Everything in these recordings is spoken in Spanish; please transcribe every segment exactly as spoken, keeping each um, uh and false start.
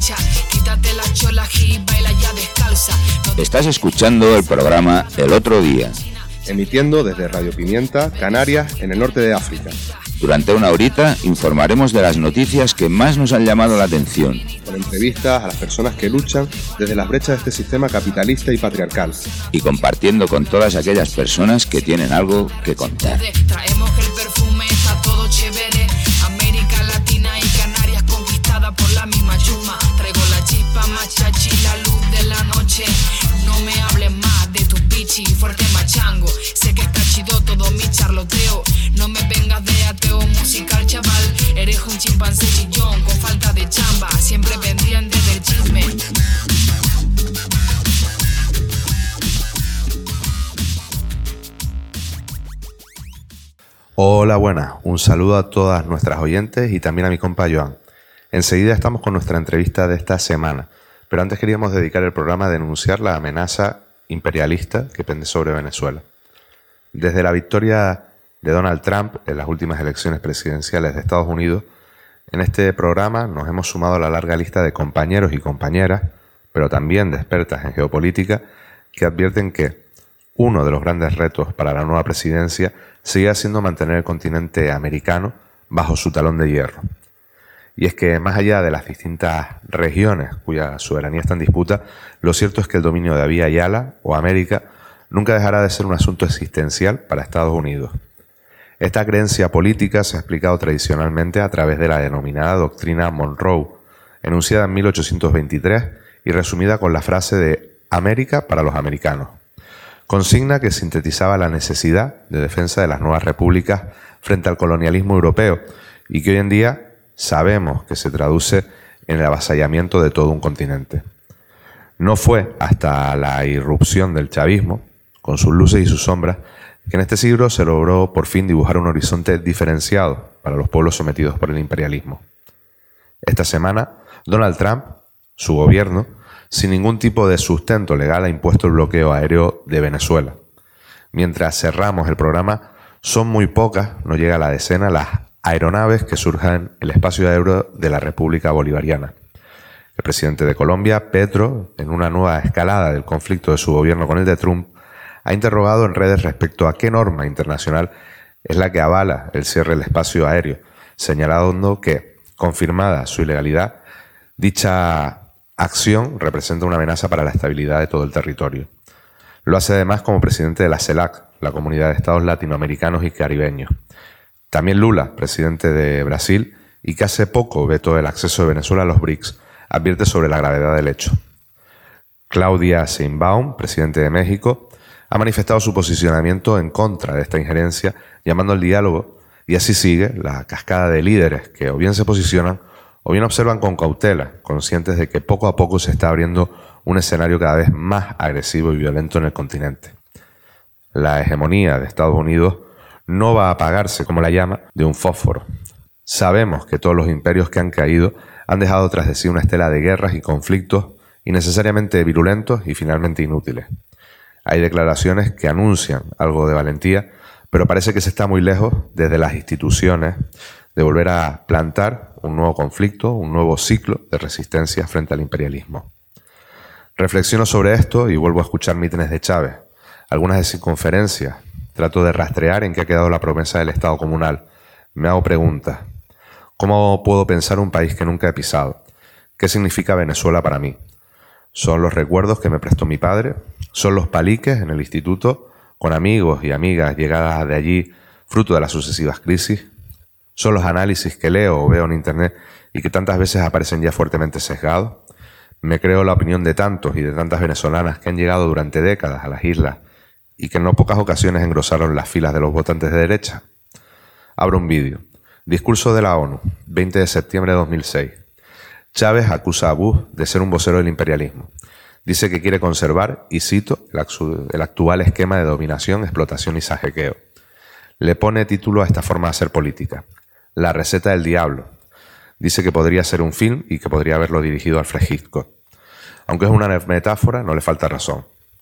Estás escuchando el programa El Otro Día, emitiendo desde Radio Pimienta, Canarias, en el norte de África. Durante una horita informaremos de las noticias que más nos han llamado la atención. Con entrevistas a las personas que luchan desde las brechas de este sistema capitalista y patriarcal. Y compartiendo con todas aquellas personas que tienen algo que contar. Traemos el perfume, está todo chévere. América Latina y Canarias conquistada por la misma chuma. Traigo la chispa, machachi, la luz de la noche. No me hables más de tu pichi, fuerte machango. Sé que está chido todo mi charloteo. No me vengas de ateo musical, chaval. Eres un chimpancé chillón con falta de chamba. Siempre pendiente del chisme. Hola, buenas. Un saludo a todas nuestras oyentes y también a mi compa Joan. Enseguida estamos con nuestra entrevista de esta semana, pero antes queríamos dedicar el programa a denunciar la amenaza imperialista que pende sobre Venezuela. Desde la victoria de Donald Trump en las últimas elecciones presidenciales de Estados Unidos, en este programa nos hemos sumado a la larga lista de compañeros y compañeras, pero también de expertas en geopolítica, que advierten que uno de los grandes retos para la nueva presidencia sigue siendo mantener el continente americano bajo su talón de hierro. Y es que más allá de las distintas regiones cuya soberanía está en disputa, lo cierto es que el dominio de Abya Yala o América nunca dejará de ser un asunto existencial para Estados Unidos. Esta creencia política se ha explicado tradicionalmente a través de la denominada doctrina Monroe, enunciada en mil ochocientos veintitrés y resumida con la frase de América para los americanos. Consigna que sintetizaba la necesidad de defensa de las nuevas repúblicas frente al colonialismo europeo y que hoy en día sabemos que se traduce en el avasallamiento de todo un continente. No fue hasta la irrupción del chavismo, con sus luces y sus sombras, que en este siglo se logró por fin dibujar un horizonte diferenciado para los pueblos sometidos por el imperialismo. Esta semana, Donald Trump, su gobierno, sin ningún tipo de sustento legal, ha impuesto el bloqueo aéreo de Venezuela. Mientras cerramos el programa, son muy pocas, no llega a la decena, las aeronaves que surjan en el espacio aéreo de la República Bolivariana. El presidente de Colombia, Petro, en una nueva escalada del conflicto de su gobierno con el de Trump, ha interrogado en redes respecto a qué norma internacional es la que avala el cierre del espacio aéreo, señalando que, confirmada su ilegalidad, dicha acción representa una amenaza para la estabilidad de todo el territorio. Lo hace además como presidente de la CELAC, la Comunidad de Estados Latinoamericanos y Caribeños. También Lula, presidente de Brasil, y que hace poco vetó el acceso de Venezuela a los B R I C S, advierte sobre la gravedad del hecho. Claudia Sheinbaum, presidente de México, ha manifestado su posicionamiento en contra de esta injerencia, llamando al diálogo, y así sigue la cascada de líderes que o bien se posicionan o bien observan con cautela, conscientes de que poco a poco se está abriendo un escenario cada vez más agresivo y violento en el continente. La hegemonía de Estados Unidos no va a apagarse como la llama de un fósforo. Sabemos que todos los imperios que han caído han dejado tras de sí una estela de guerras y conflictos innecesariamente virulentos y finalmente inútiles. Hay declaraciones que anuncian algo de valentía, pero parece que se está muy lejos desde las instituciones de volver a plantar un nuevo conflicto, un nuevo ciclo de resistencia frente al imperialismo. Reflexiono sobre esto y vuelvo a escuchar mítines de Chávez, algunas de sus conferencias. Trato de rastrear en qué ha quedado la promesa del Estado comunal. Me hago preguntas. ¿Cómo puedo pensar un país que nunca he pisado? ¿Qué significa Venezuela para mí? ¿Son los recuerdos que me prestó mi padre? ¿Son los paliques en el instituto con amigos y amigas llegadas de allí fruto de las sucesivas crisis? ¿Son los análisis que leo o veo en internet y que tantas veces aparecen ya fuertemente sesgados? ¿Me creo la opinión de tantos y de tantas venezolanas que han llegado durante décadas a las islas y que en no pocas ocasiones engrosaron las filas de los votantes de derecha? Abro un vídeo. Discurso de la ONU, veinte de septiembre de dos mil seis. Chávez acusa a Bush de ser un vocero del imperialismo. Dice que quiere conservar, y cito, el actual esquema de dominación, explotación y saqueo. Le pone título a esta forma de hacer política: La receta del diablo. Dice que podría ser un film y que podría haberlo dirigido Alfred Hitchcock. Aunque es una metáfora, no le falta razón.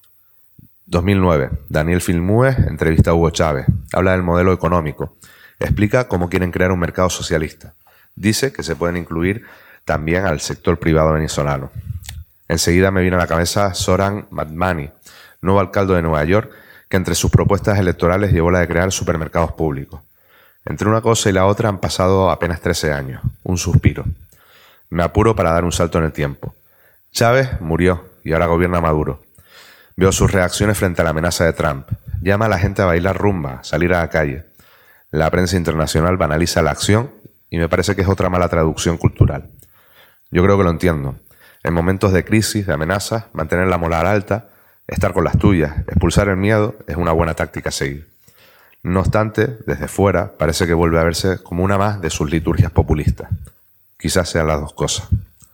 dos mil nueve. Daniel Filmúez entrevista a Hugo Chávez. Habla del modelo económico. Explica cómo quieren crear un mercado socialista. Dice que se pueden incluir también al sector privado venezolano. Enseguida me vino a la cabeza Zoran Madmani, nuevo alcalde de Nueva York, que entre sus propuestas electorales llevó la de crear supermercados públicos. Entre una cosa y la otra han pasado apenas trece años, un suspiro. Me apuro para dar un salto en el tiempo. Chávez murió y ahora gobierna Maduro. Veo sus reacciones frente a la amenaza de Trump. Llama a la gente a bailar rumba, a salir a la calle. La prensa internacional banaliza la acción y me parece que es otra mala traducción cultural. Yo creo que lo entiendo. En momentos de crisis, de amenazas, mantener la moral alta, estar con las tuyas, expulsar el miedo, es una buena táctica a seguir. No obstante, desde fuera, parece que vuelve a verse como una más de sus liturgias populistas. Quizás sean las dos cosas.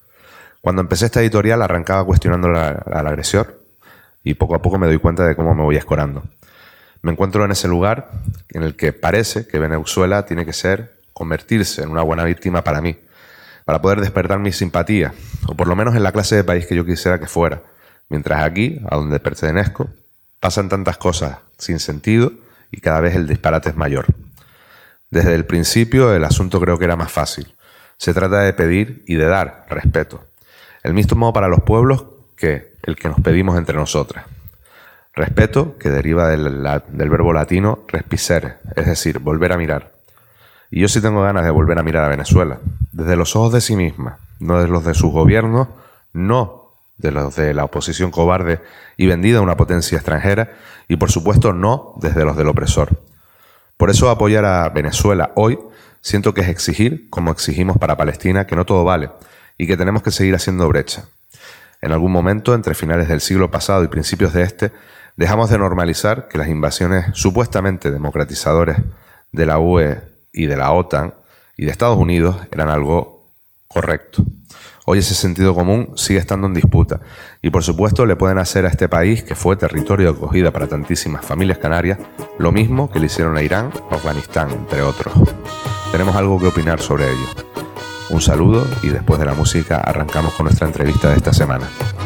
Cuando empecé esta editorial arrancaba cuestionando la, al agresor y poco a poco me doy cuenta de cómo me voy escorando. Me encuentro en ese lugar en el que parece que Venezuela tiene que ser, convertirse en una buena víctima para mí, para poder despertar mi simpatía, o por lo menos en la clase de país que yo quisiera que fuera, mientras aquí, a donde pertenezco, pasan tantas cosas sin sentido y cada vez el disparate es mayor. Desde el principio el asunto creo que era más fácil. Se trata de pedir y de dar respeto. El mismo para los pueblos que el que nos pedimos entre nosotras. Respeto que deriva del, la, del verbo latino respicere, es decir, volver a mirar. Y yo sí tengo ganas de volver a mirar a Venezuela, desde los ojos de sí misma, no desde los de sus gobiernos, no de los de la oposición cobarde y vendida a una potencia extranjera, y por supuesto no desde los del opresor. Por eso apoyar a Venezuela hoy siento que es exigir, como exigimos para Palestina, que no todo vale y que tenemos que seguir haciendo brecha. En algún momento, entre finales del siglo pasado y principios de este, dejamos de normalizar que las invasiones supuestamente democratizadoras de la U E y de la OTAN y de Estados Unidos eran algo correcto. Hoy ese sentido común sigue estando en disputa y por supuesto le pueden hacer a este país, que fue territorio de acogida para tantísimas familias canarias, lo mismo que le hicieron a Irán o Afganistán, entre otros. Tenemos algo que opinar sobre ello. Un saludo y después de la música arrancamos con nuestra entrevista de esta semana.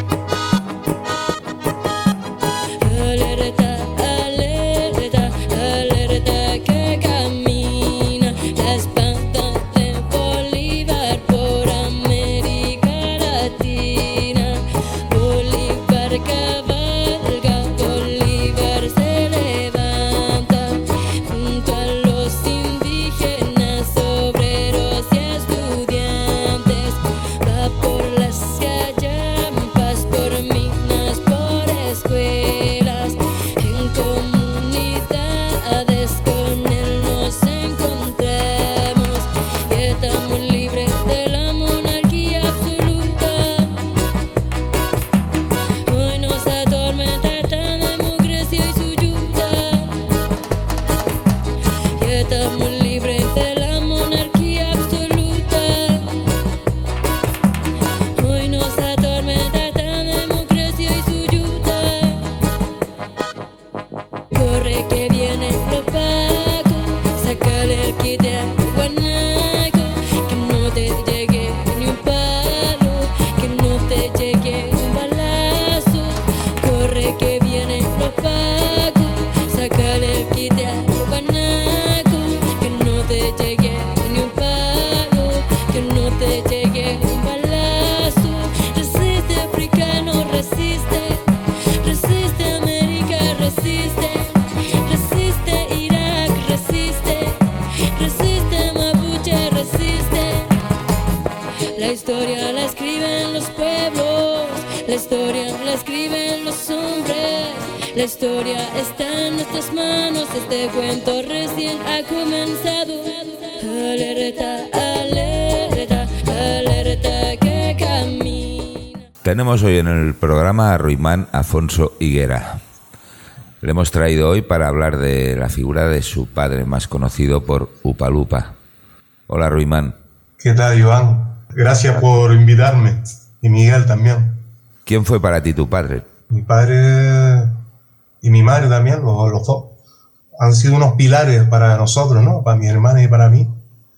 La historia está en nuestras manos, este cuento recién ha comenzado. Alerta, alerta, alerta que camina. Tenemos hoy en el programa a Ruimán Afonso Higuera. Le hemos traído hoy para hablar de la figura de su padre, más conocido por Upa Lupa. Hola, Ruimán. ¿Qué tal, Iván? Gracias por invitarme. Y Miguel también. ¿Quién fue para ti tu padre? Mi padre y mi madre también, los, los dos, han sido unos pilares para nosotros, ¿no? Para mi hermana y para mí.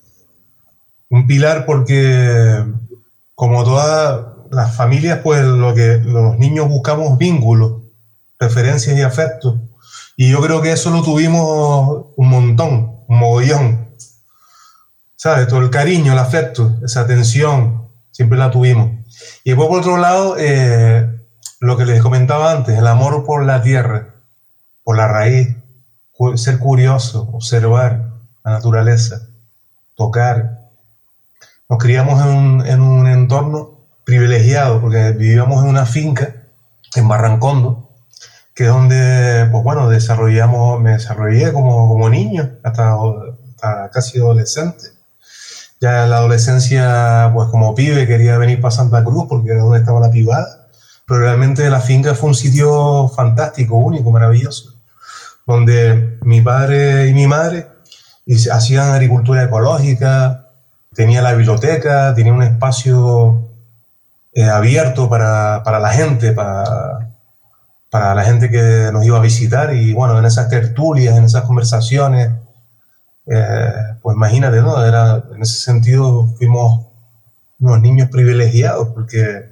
Un pilar porque, como todas las familias, pues lo que los niños buscamos vínculos, referencias y afectos. Y yo creo que eso lo tuvimos un montón, un mogollón. ¿Sabes? Todo el cariño, el afecto, esa atención, siempre la tuvimos. Y después, por otro lado, eh, lo que les comentaba antes, el amor por la tierra, por la raíz, ser curioso, observar la naturaleza, tocar. Nos criamos en un, en un entorno privilegiado, porque vivíamos en una finca en Barrancondo, que es donde, pues bueno, desarrollamos, me desarrollé como, como niño, hasta, hasta casi adolescente. Ya en la adolescencia, pues como pibe, quería venir para Santa Cruz, porque era donde estaba la privada, pero realmente la finca fue un sitio fantástico, único, maravilloso, donde mi padre y mi madre hacían agricultura ecológica, tenía la biblioteca, tenía un espacio eh, abierto para, para la gente, para, para la gente que nos iba a visitar, y bueno, en esas tertulias, en esas conversaciones, eh, pues imagínate, ¿no? Era, en ese sentido fuimos unos niños privilegiados, porque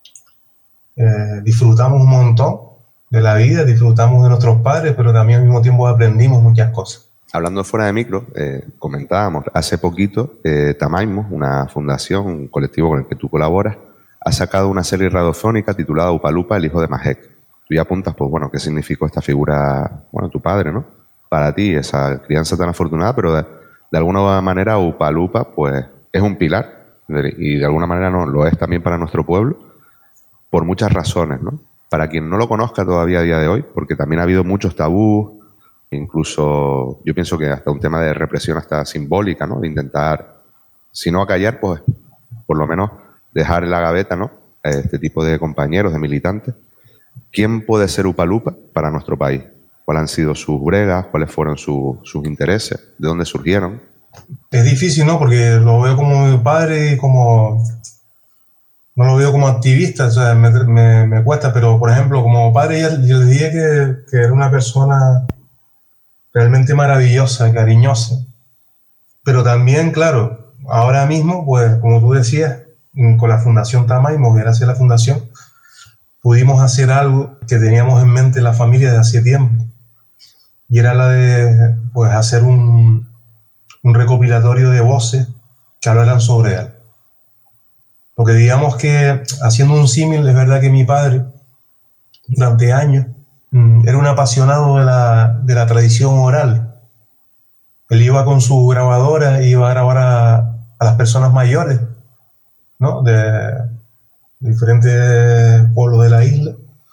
eh, disfrutamos un montón de la vida, disfrutamos de nuestros padres, pero también al mismo tiempo aprendimos muchas cosas. Hablando fuera de micro, eh, comentábamos hace poquito, eh, Tamaimos, una fundación, un colectivo con el que tú colaboras, ha sacado una serie radiofónica titulada Upalupa, el hijo de Majek. Tú ya apuntas, pues bueno, qué significó esta figura, bueno, tu padre, ¿no? Para ti, esa crianza tan afortunada, pero de, de alguna manera Upalupa, pues, es un pilar, y de alguna manera no, lo es también para nuestro pueblo, por muchas razones, ¿no? Para quien no lo conozca todavía a día de hoy, porque también ha habido muchos tabús, incluso yo pienso que hasta un tema de represión hasta simbólica, ¿no? De intentar, si no acallar, pues por lo menos dejar en la gaveta, ¿no? A este tipo de compañeros, de militantes. ¿Quién puede ser Upalupa para nuestro país? ¿Cuáles han sido sus bregas? ¿Cuáles fueron su, sus intereses? ¿De dónde surgieron? Es difícil, ¿no? Porque lo veo como mi padre y como... No lo veo como activista, o sea, me, me, me cuesta, pero por ejemplo, como padre yo, yo le dije que, que era una persona realmente maravillosa, cariñosa. Pero también, claro, ahora mismo, pues como tú decías, con la Fundación Tamaimos, gracias a la Fundación, pudimos hacer algo que teníamos en mente la familia desde hace tiempo. Y era la de pues, hacer un, un recopilatorio de voces que hablaran sobre él. Porque digamos que, haciendo un símil, es verdad que mi padre, durante años, era un apasionado de la, de la tradición oral. Él iba con su grabadora e iba a grabar a, a las personas mayores, ¿no? De, de diferentes pueblos de la isla.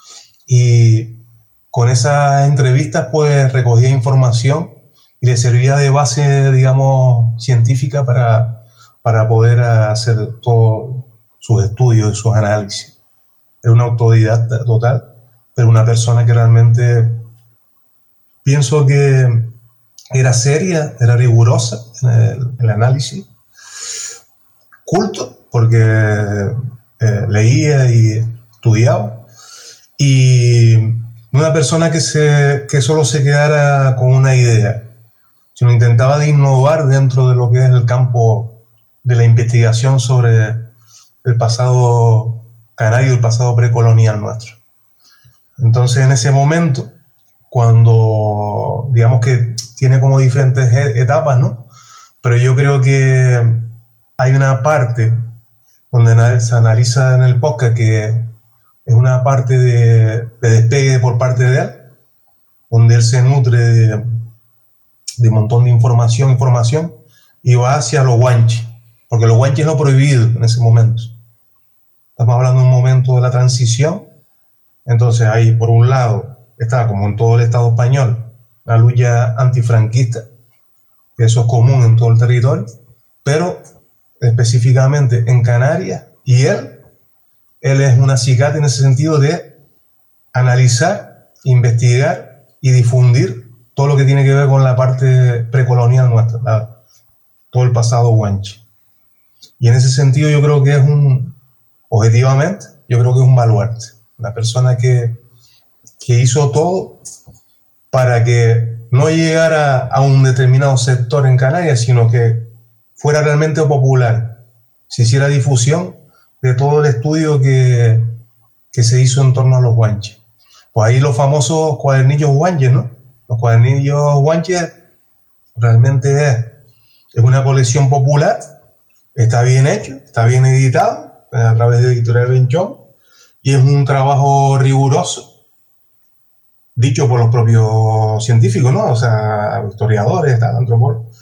Y con esas entrevistas, pues, recogía información y le servía de base, digamos, científica para, para poder hacer todo sus estudios y sus análisis. Era un autodidacta total, pero una persona que realmente pienso que era seria, era rigurosa en el, el análisis, culto, porque eh, leía y estudiaba, y una persona que, se, que solo se quedara con una idea, sino intentaba de innovar dentro de lo que es el campo de la investigación sobre el pasado canario, el pasado precolonial nuestro. Entonces, en ese momento, cuando, digamos que tiene como diferentes etapas, ¿no? Pero yo creo que hay una parte donde se analiza en el podcast que es una parte de, de despegue por parte de él, donde él se nutre de, de un montón de información, información, y va hacia los guanches, porque los guanches es lo prohibido en ese momento. Estamos hablando de un momento de la transición. Entonces ahí, por un lado, está, como en todo el Estado español, la lucha antifranquista, que eso es común en todo el territorio, pero específicamente en Canarias, y él, él es un acicate en ese sentido de analizar, investigar y difundir todo lo que tiene que ver con la parte precolonial nuestra, la, todo el pasado guanche. Y en ese sentido yo creo que es un, objetivamente, yo creo que es un baluarte. La persona que, que hizo todo para que no llegara a un determinado sector en Canarias, sino que fuera realmente popular, se hiciera difusión de todo el estudio que, que se hizo en torno a los guanches. Pues ahí los famosos cuadernillos guanches, ¿no? Los cuadernillos guanches realmente es, es una colección popular, está bien hecho, está bien editado, a través de Editorial Benchón, y es un trabajo riguroso, dicho por los propios científicos, ¿no? O sea, historiadores, tal, antropólogos.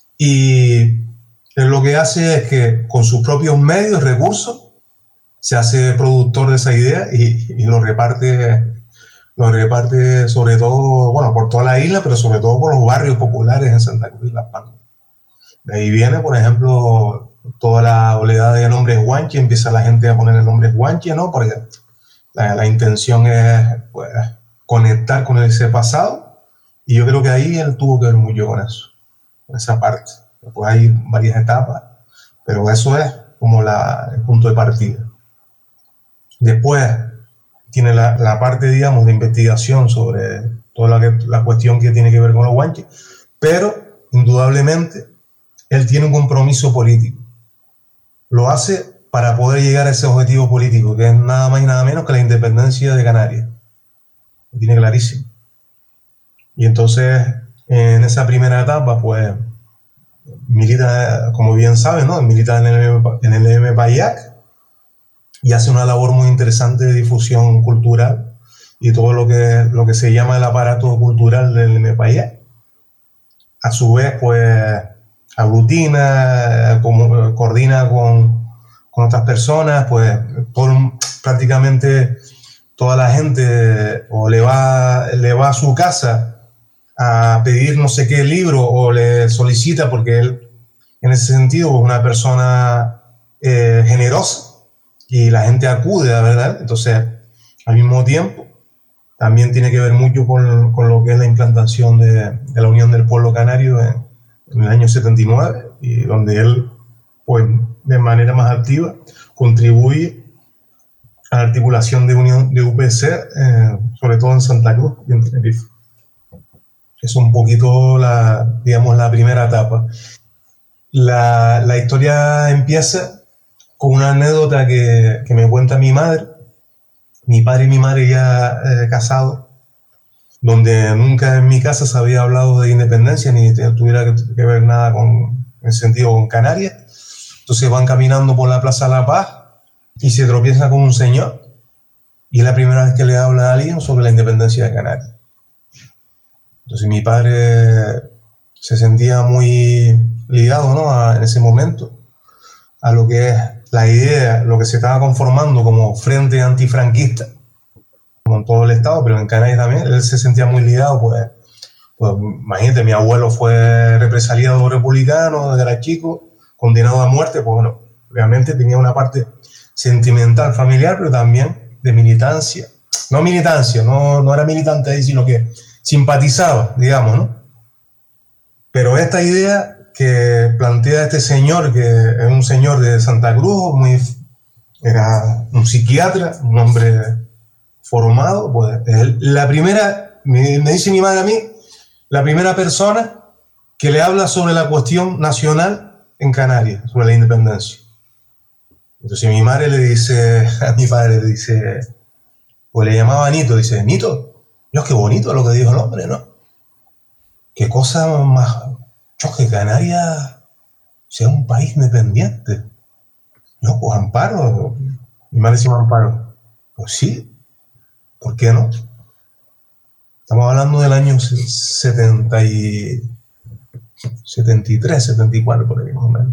Y lo que hace es que con sus propios medios, recursos, se hace productor de esa idea y, y lo reparte, lo reparte sobre todo, bueno, por toda la isla, pero sobre todo por los barrios populares en Santa Cruz y Las Palmas. De ahí viene, por ejemplo, toda la oleada de nombres guanche, empieza la gente a poner el nombre guanche, ¿no? Porque la, la intención es, pues, conectar con ese pasado, y yo creo que ahí él tuvo que ver mucho con eso, con esa parte. Después hay varias etapas, pero eso es como la, el punto de partida. Después tiene la, la parte, digamos, de investigación sobre toda la, que, la cuestión que tiene que ver con los guanches, pero indudablemente él tiene un compromiso político. Lo hace para poder llegar a ese objetivo político, que es nada más y nada menos que la independencia de Canarias. Lo tiene clarísimo. Y entonces, en esa primera etapa, pues, milita, como bien saben, ¿no? Milita en el, en el M P A I A C y hace una labor muy interesante de difusión cultural y todo lo que, lo que se llama el aparato cultural del M P A I A C. A su vez, pues, aglutina, como, coordina con, con otras personas, pues todo, prácticamente toda la gente o le va, le va a su casa a pedir no sé qué libro o le solicita, porque él en ese sentido es una persona eh, generosa y la gente acude, la verdad. Entonces, al mismo tiempo, también tiene que ver mucho con, con lo que es la implantación de, de la Unión del Pueblo Canario en, en el año setenta y nueve, y donde él, pues, de manera más activa, contribuye a la articulación de unión de U P C, eh, sobre todo en Santa Cruz y en Tenerife. Es un poquito la, digamos, la primera etapa. La, la historia empieza con una anécdota que, que me cuenta mi madre, mi padre y mi madre ya eh, casados, donde nunca en mi casa se había hablado de independencia ni tuviera que, que ver nada con, en sentido con Canarias. Entonces van caminando por la Plaza de la Paz y se tropieza con un señor, y es la primera vez que le habla a alguien sobre la independencia de Canarias. Entonces mi padre se sentía muy ligado, ¿no?, a, en ese momento, a lo que es la idea, lo que se estaba conformando como frente antifranquista, como en todo el estado, pero en Canarias también. Él se sentía muy ligado, pues, pues imagínate, mi abuelo fue represaliado republicano desde era chico, condenado a muerte, pues bueno, realmente tenía una parte sentimental, familiar, pero también de militancia. No militancia, no, no era militante ahí, sino que simpatizaba, digamos, ¿no? Pero esta idea que plantea este señor, que es un señor de Santa Cruz, muy, era un psiquiatra, un hombre formado, pues es la primera, me, me dice mi madre a mí, la primera persona que le habla sobre la cuestión nacional en Canarias, sobre la independencia. Entonces mi madre le dice, a mi padre le dice, pues le llamaba Nito, dice, Nito, Dios, qué bonito lo que dijo el hombre, ¿no? Qué cosa más, yo, que Canarias sea un país independiente. No, pues Amparo, mi madre se llama Amparo. Pues sí, ¿por qué no? Estamos hablando del año setenta y, setenta y tres, setenta y cuatro, por ahí más o menos.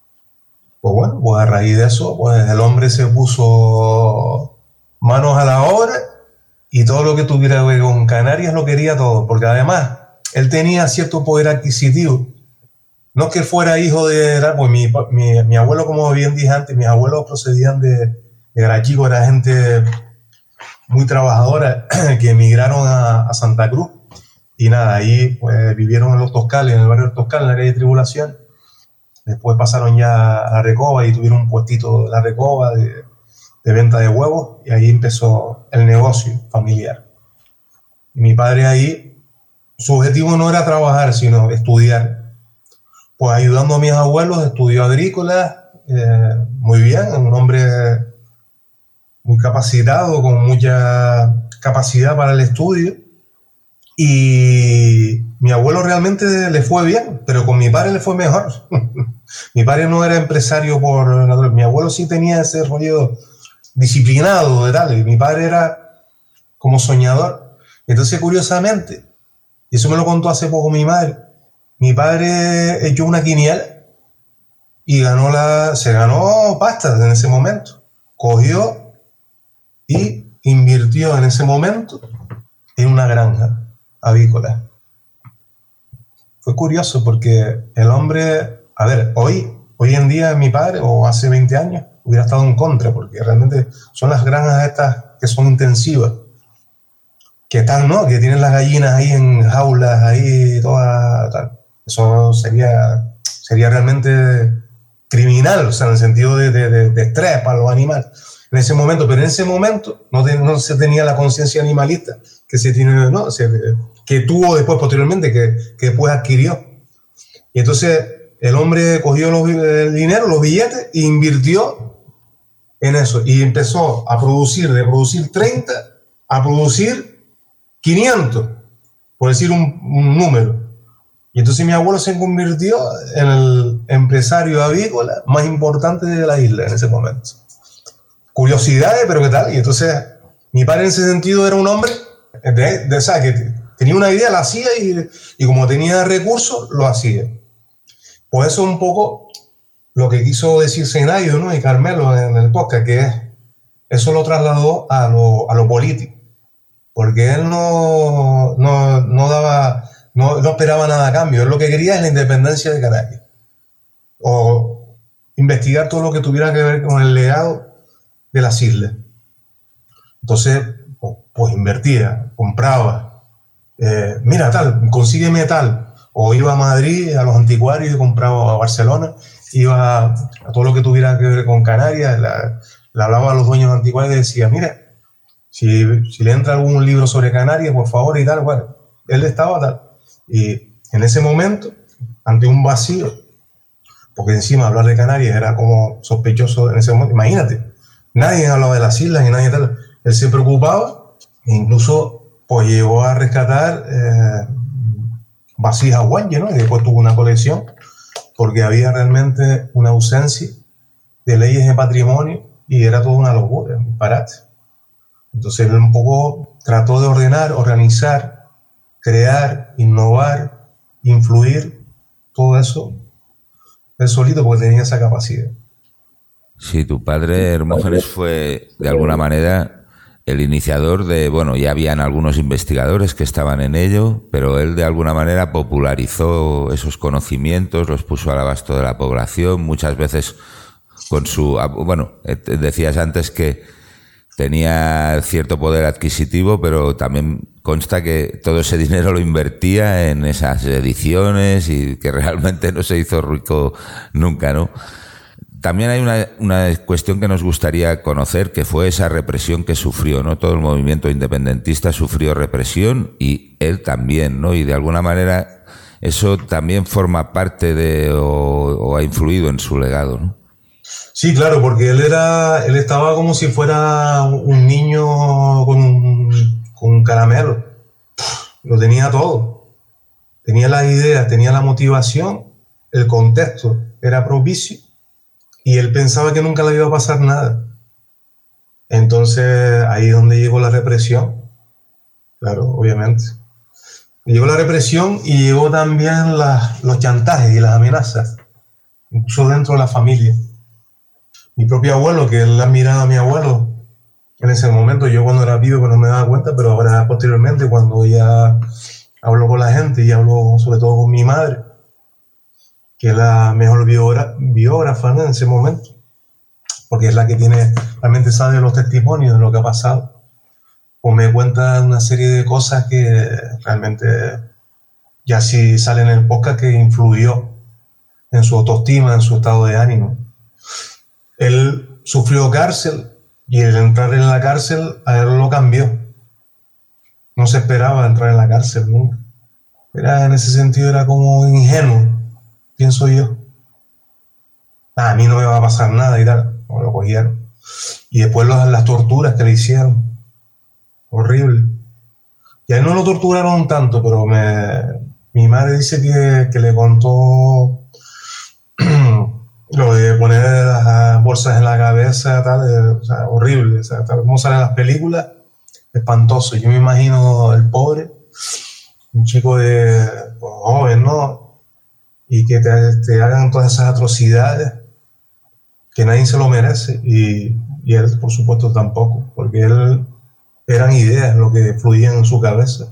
Pues bueno, pues a raíz de eso, pues el hombre se puso manos a la obra y todo lo que tuviera que ver con Canarias lo quería todo, porque además él tenía cierto poder adquisitivo. No es que fuera hijo de... Pues mi, mi, mi abuelo, como bien dije antes, mis abuelos procedían de, de Garachico, era gente muy trabajadora que emigraron a, a Santa Cruz. Y nada, ahí pues vivieron en los Toscales, en el barrio de Toscales, en la calle Tribulación. Después pasaron ya a La Recoba y tuvieron un puestito de La Recoba de, de venta de huevos, y ahí empezó el negocio familiar. Y mi padre ahí, su objetivo no era trabajar, sino estudiar. Pues ayudando a mis abuelos, estudió agrícola, eh, muy bien, un hombre muy capacitado, con mucha capacidad para el estudio. Y mi abuelo realmente le fue bien, pero con mi padre le fue mejor. Mi padre no era empresario por naturaleza. Mi abuelo sí tenía ese rollo disciplinado de tal. Y mi padre era como soñador. Entonces, curiosamente, y eso me lo contó hace poco mi madre, mi padre echó una quiniela y ganó la, se ganó pasta en ese momento. Cogió y invirtió en ese momento en una granja avícola. Fue curioso porque el hombre, a ver, hoy, hoy en día mi padre, o hace veinte años, hubiera estado en contra, porque realmente son las granjas estas que son intensivas, que están, ¿no? Que tienen las gallinas ahí en jaulas, ahí todas, tal. Eso sería, sería realmente criminal, o sea, en el sentido de, de, de, de estrés para los animales. En ese momento, pero en ese momento no, te, no se tenía la conciencia animalista que se tiene, ¿no? Se, que tuvo después, posteriormente, que, que después adquirió. Y entonces el hombre cogió los, el dinero, los billetes, e invirtió en eso. Y empezó a producir, de producir treinta, a producir quinientos, por decir un, un número. Y entonces mi abuelo se convirtió en el empresario avícola más importante de la isla en ese momento. Curiosidades, pero ¿qué tal? Y entonces mi padre en ese sentido era un hombre de, de, o sea, que tenía una idea, la hacía y, y como tenía recursos, lo hacía. Por eso un poco lo que quiso decir Zenadio, ¿no? Y Carmelo en el podcast, que es, eso lo trasladó a lo, a lo político, porque él no, no, no daba, no, no esperaba nada a cambio. Él lo que quería es la independencia de Canarias, o investigar todo lo que tuviera que ver con el legado de las islas. Entonces, pues, pues invertía, compraba, eh, mira tal, consígueme tal, o iba a Madrid, a los anticuarios, y compraba a Barcelona, iba a, a todo lo que tuviera que ver con Canarias, la, le hablaba a los dueños de anticuarios y decía, mira, si, si le entra algún libro sobre Canarias, por favor, y tal. Bueno, él estaba tal. Y en ese momento, ante un vacío, porque encima hablar de Canarias era como sospechoso en ese momento, imagínate, nadie hablaba de las islas y nadie tal. Él se preocupaba e incluso pues llegó a rescatar eh, vasijas Guanche, ¿no? Y después tuvo una colección porque había realmente una ausencia de leyes de patrimonio y era toda una locura, un disparate. Entonces él un poco trató de ordenar, organizar, crear, innovar, influir, todo eso él solito porque tenía esa capacidad. Sí, tu padre Hermógenes fue, de alguna manera, el iniciador de, bueno, ya habían algunos investigadores que estaban en ello, pero él de alguna manera popularizó esos conocimientos, los puso al abasto de la población, muchas veces con su, bueno, decías antes que tenía cierto poder adquisitivo, pero también consta que todo ese dinero lo invertía en esas ediciones y que realmente no se hizo rico nunca, ¿no? También hay una, una cuestión que nos gustaría conocer, que fue esa represión que sufrió, ¿no? Todo el movimiento independentista sufrió represión y él también, ¿no? Y de alguna manera eso también forma parte de o, o ha influido en su legado, ¿no? Sí, claro, porque él era, él estaba como si fuera un niño con un, con un caramelo. Lo tenía todo. Tenía las ideas, tenía la motivación, el contexto era propicio. Y él pensaba que nunca le iba a pasar nada. Entonces, ahí es donde llegó la represión. Claro, obviamente. Llegó la represión y llegó también la, los chantajes y las amenazas, incluso dentro de la familia. Mi propio abuelo, que él admiraba a mi abuelo en ese momento, yo cuando era pibe pues no me daba cuenta, pero ahora posteriormente, cuando ya hablo con la gente y hablo sobre todo con mi madre, que es la mejor biógrafa, biógrafa, ¿no? En ese momento, porque es la que tiene, realmente sabe los testimonios de lo que ha pasado, pues me cuenta una serie de cosas que realmente ya sí salen en el podcast, que influyó en su autoestima, en su estado de ánimo. Él sufrió cárcel y el entrar en la cárcel a él lo cambió. No se esperaba entrar en la cárcel nunca. Era, en ese sentido era como ingenuo, pienso yo. Ah, a mí no me va a pasar nada y tal. No, lo cogieron. Y después los, las torturas que le hicieron. Horrible. Y a él no lo torturaron tanto, pero me, mi madre dice que, que le contó lo de poner las bolsas en la cabeza, tal, eh, o sea, horrible, o sea, tal como salen las películas, espantoso. Yo me imagino el pobre, un chico de pues, joven, ¿no? Y que te, te hagan todas esas atrocidades, que nadie se lo merece, y, y él, por supuesto, tampoco, porque él eran ideas lo que fluían en su cabeza.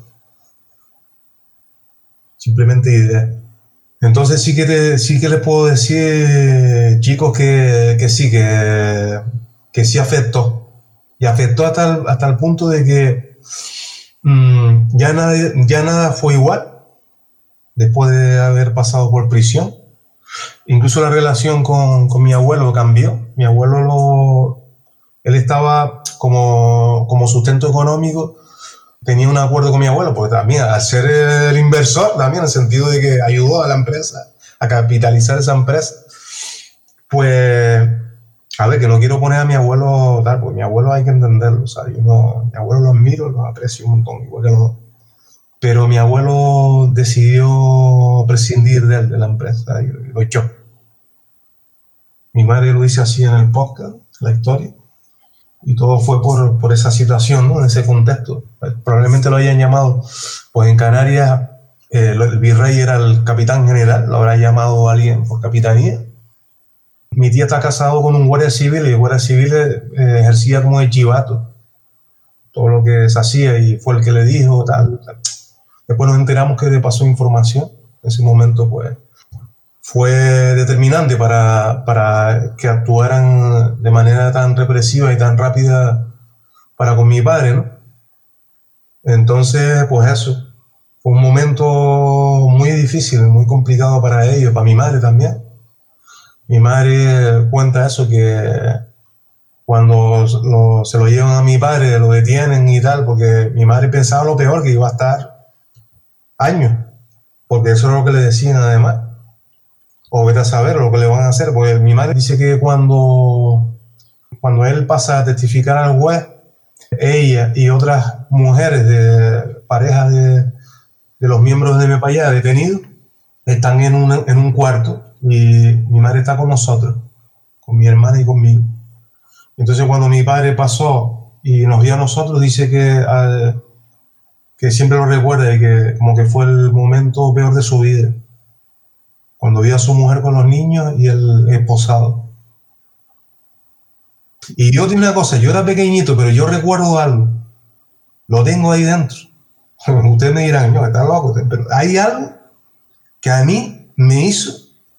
Simplemente ideas. Entonces sí que, te, sí que les puedo decir, chicos, que, que sí, que, que sí afectó. Y afectó hasta el, hasta el punto de que mmm, ya, nada, ya nada fue igual después de haber pasado por prisión. Incluso la relación con, con mi abuelo cambió. Mi abuelo, lo, él estaba como, como sustento económico, tenía un acuerdo con mi abuelo, porque también al ser el inversor, también en el sentido de que ayudó a la empresa a capitalizar esa empresa, pues, a ver, que no quiero poner a mi abuelo tal, porque mi abuelo hay que entenderlo, o sea, yo no, mi abuelo lo admiro, lo aprecio un montón, igual que no, pero mi abuelo decidió prescindir de él, de la empresa, y lo echó. Mi madre lo dice así en el podcast, la historia. Y todo fue por, por esa situación, ¿no? En ese contexto. Probablemente lo hayan llamado, pues en Canarias eh, el virrey era el capitán general, lo habrá llamado alguien por capitanía. Mi tía está casado con un guardia civil y el guardia civil eh, ejercía como de chivato todo lo que se hacía y fue el que le dijo, tal, tal. Después nos enteramos que le pasó información. En ese momento, pues, fue determinante para, para que actuaran de manera tan represiva y tan rápida para con mi padre, ¿no? Entonces, pues eso, fue un momento muy difícil, muy complicado para ellos, para mi madre también. Mi madre cuenta eso, que cuando lo, se lo llevan a mi padre, lo detienen y tal, porque mi madre pensaba lo peor, que iba a estar años, porque eso es lo que le decían además. O vete a saber lo que le van a hacer, porque mi madre dice que cuando, cuando él pasa a testificar al juez, ella y otras mujeres de parejas de, de los miembros de mi país detenidos están en un, en un cuarto y mi madre está con nosotros, con mi hermana y conmigo. Entonces cuando mi padre pasó y nos vio a nosotros, dice que, al, que siempre lo recuerda y que como que fue el momento peor de su vida. Cuando vio a su mujer con los niños y el esposado. Y yo tengo una cosa, yo era pequeñito, pero yo recuerdo algo. Lo tengo ahí dentro. Ustedes me dirán, no, está loco. Pero hay algo que a mí me hizo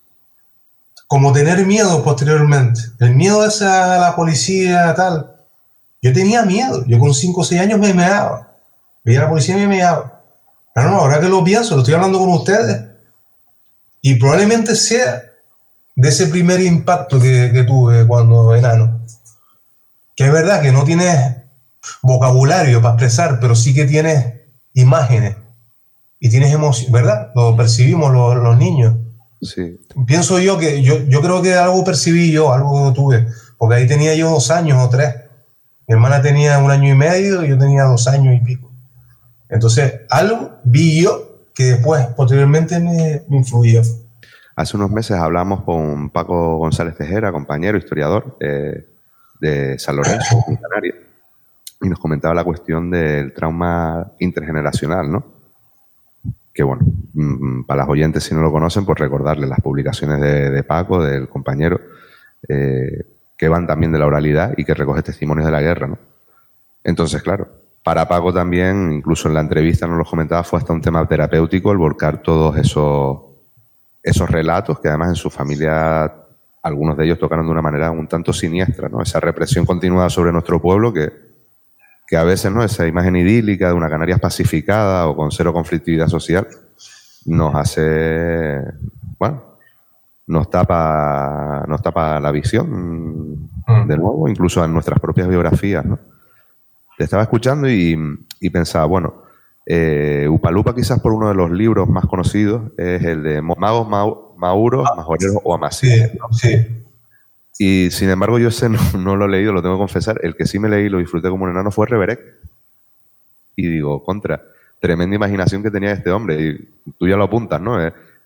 como tener miedo posteriormente. El miedo ese a la policía, tal. Yo tenía miedo. Yo con cinco o seis años me meaba. Veía a la policía y me meaba. Pero no, ahora que lo pienso, lo estoy hablando con ustedes. Y probablemente sea de ese primer impacto que, que tuve cuando enano. Que es verdad que no tienes vocabulario para expresar, pero sí que tienes imágenes. Y tienes emoción, ¿verdad? Lo percibimos los, los niños. Sí. Pienso yo que, yo, yo creo que algo percibí yo, algo tuve. Porque ahí tenía yo dos años o tres. Mi hermana tenía un año y medio y yo tenía dos años y pico. Entonces, algo vi yo que después, posteriormente, me, me influyó. Hace unos meses hablamos con Paco González Tejera, compañero, historiador eh, de San Lorenzo, en Canarias, y nos comentaba la cuestión del trauma intergeneracional, ¿no? Que bueno, para las oyentes, si no lo conocen, pues recordarles las publicaciones de, de Paco, del compañero, eh, que van también de la oralidad y que recoge testimonios de la guerra, ¿no? Entonces, claro, para Paco también, incluso en la entrevista nos lo comentaba, fue hasta un tema terapéutico el volcar todos esos, esos relatos, que además en su familia, algunos de ellos tocaron de una manera un tanto siniestra, ¿no? Esa represión continuada sobre nuestro pueblo que, que a veces, ¿no? Esa imagen idílica de una Canarias pacificada o con cero conflictividad social nos hace, bueno, nos tapa, nos tapa la visión de nuevo, incluso en nuestras propias biografías, ¿no? Te estaba escuchando y, y pensaba, bueno, eh, Upalupa quizás por uno de los libros más conocidos es el de Magos, Mau, Mauros, Majoreros o Amasíes. Sí, sí. Y sin embargo yo ese no, no lo he leído, lo tengo que confesar. El que sí me leí y lo disfruté como un enano fue Reverec. Y digo, contra, tremenda imaginación que tenía este hombre. Y tú ya lo apuntas, ¿no? Eh,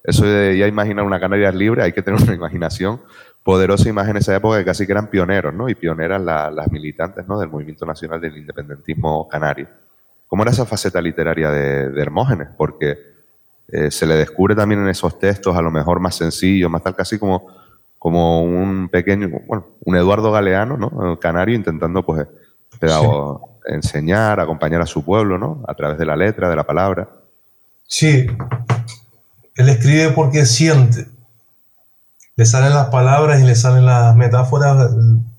eso de ya imaginar una Canarias libre, hay que tener una imaginación poderosa, imagen en esa época que casi que eran pioneros, ¿no? Y pioneras la, las militantes, ¿no? Del movimiento nacional del independentismo canario. ¿Cómo era esa faceta literaria de, de Hermógenes? Porque eh, se le descubre también en esos textos, a lo mejor más sencillos, más tal, casi como, como un pequeño, bueno, un Eduardo Galeano, ¿no? Canario, intentando, pues, pedago, sí. enseñar, acompañar a su pueblo, ¿no? A través de la letra, de la palabra. Sí, él escribe porque siente. Le salen las palabras y le salen las metáforas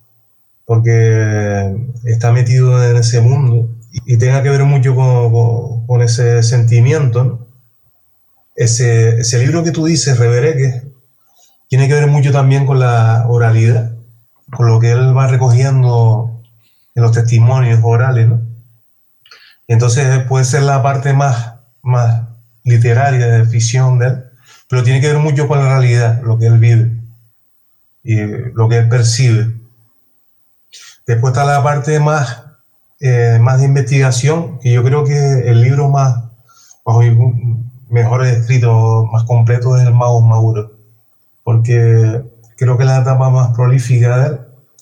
porque está metido en ese mundo y tenga que ver mucho con, con, con ese sentimiento, ¿no? Ese, ese libro que tú dices, Rebereque, tiene que ver mucho también con la oralidad, con lo que él va recogiendo en los testimonios orales, ¿no? Y entonces puede ser la parte más, más literaria de ficción de él, pero tiene que ver mucho con la realidad, lo que él vive y lo que él percibe. Después está la parte más, eh, más de investigación, que yo creo que el libro más, bajo mejor escrito, más completo es El Mago Maduro, porque creo que es la etapa más prolífica de él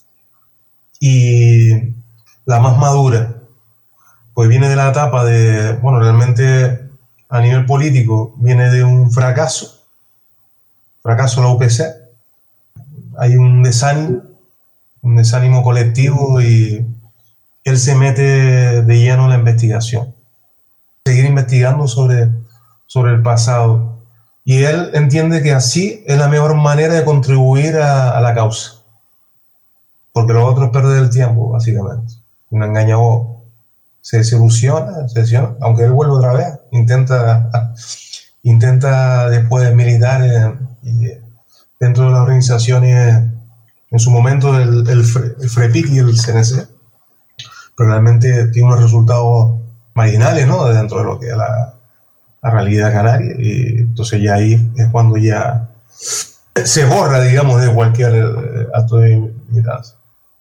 y la más madura, pues viene de la etapa de, bueno, realmente a nivel político viene de un fracaso, fracaso de la U P C, hay un desánimo, un desánimo colectivo y él se mete de lleno en la investigación, seguir investigando sobre, sobre el pasado, y él entiende que así es la mejor manera de contribuir a, a la causa, porque lo otro es perder el tiempo, básicamente. Un engañado se desilusiona, se desilusiona, aunque él vuelve otra vez, intenta, intenta después de militar en, dentro de las organizaciones, en su momento el, el, el FREPIC y el C N C, pero realmente tiene unos resultados marginales, ¿no? Dentro de lo que es la, la realidad canaria, y entonces ya ahí es cuando ya se borra, digamos, de cualquier acto de militancia.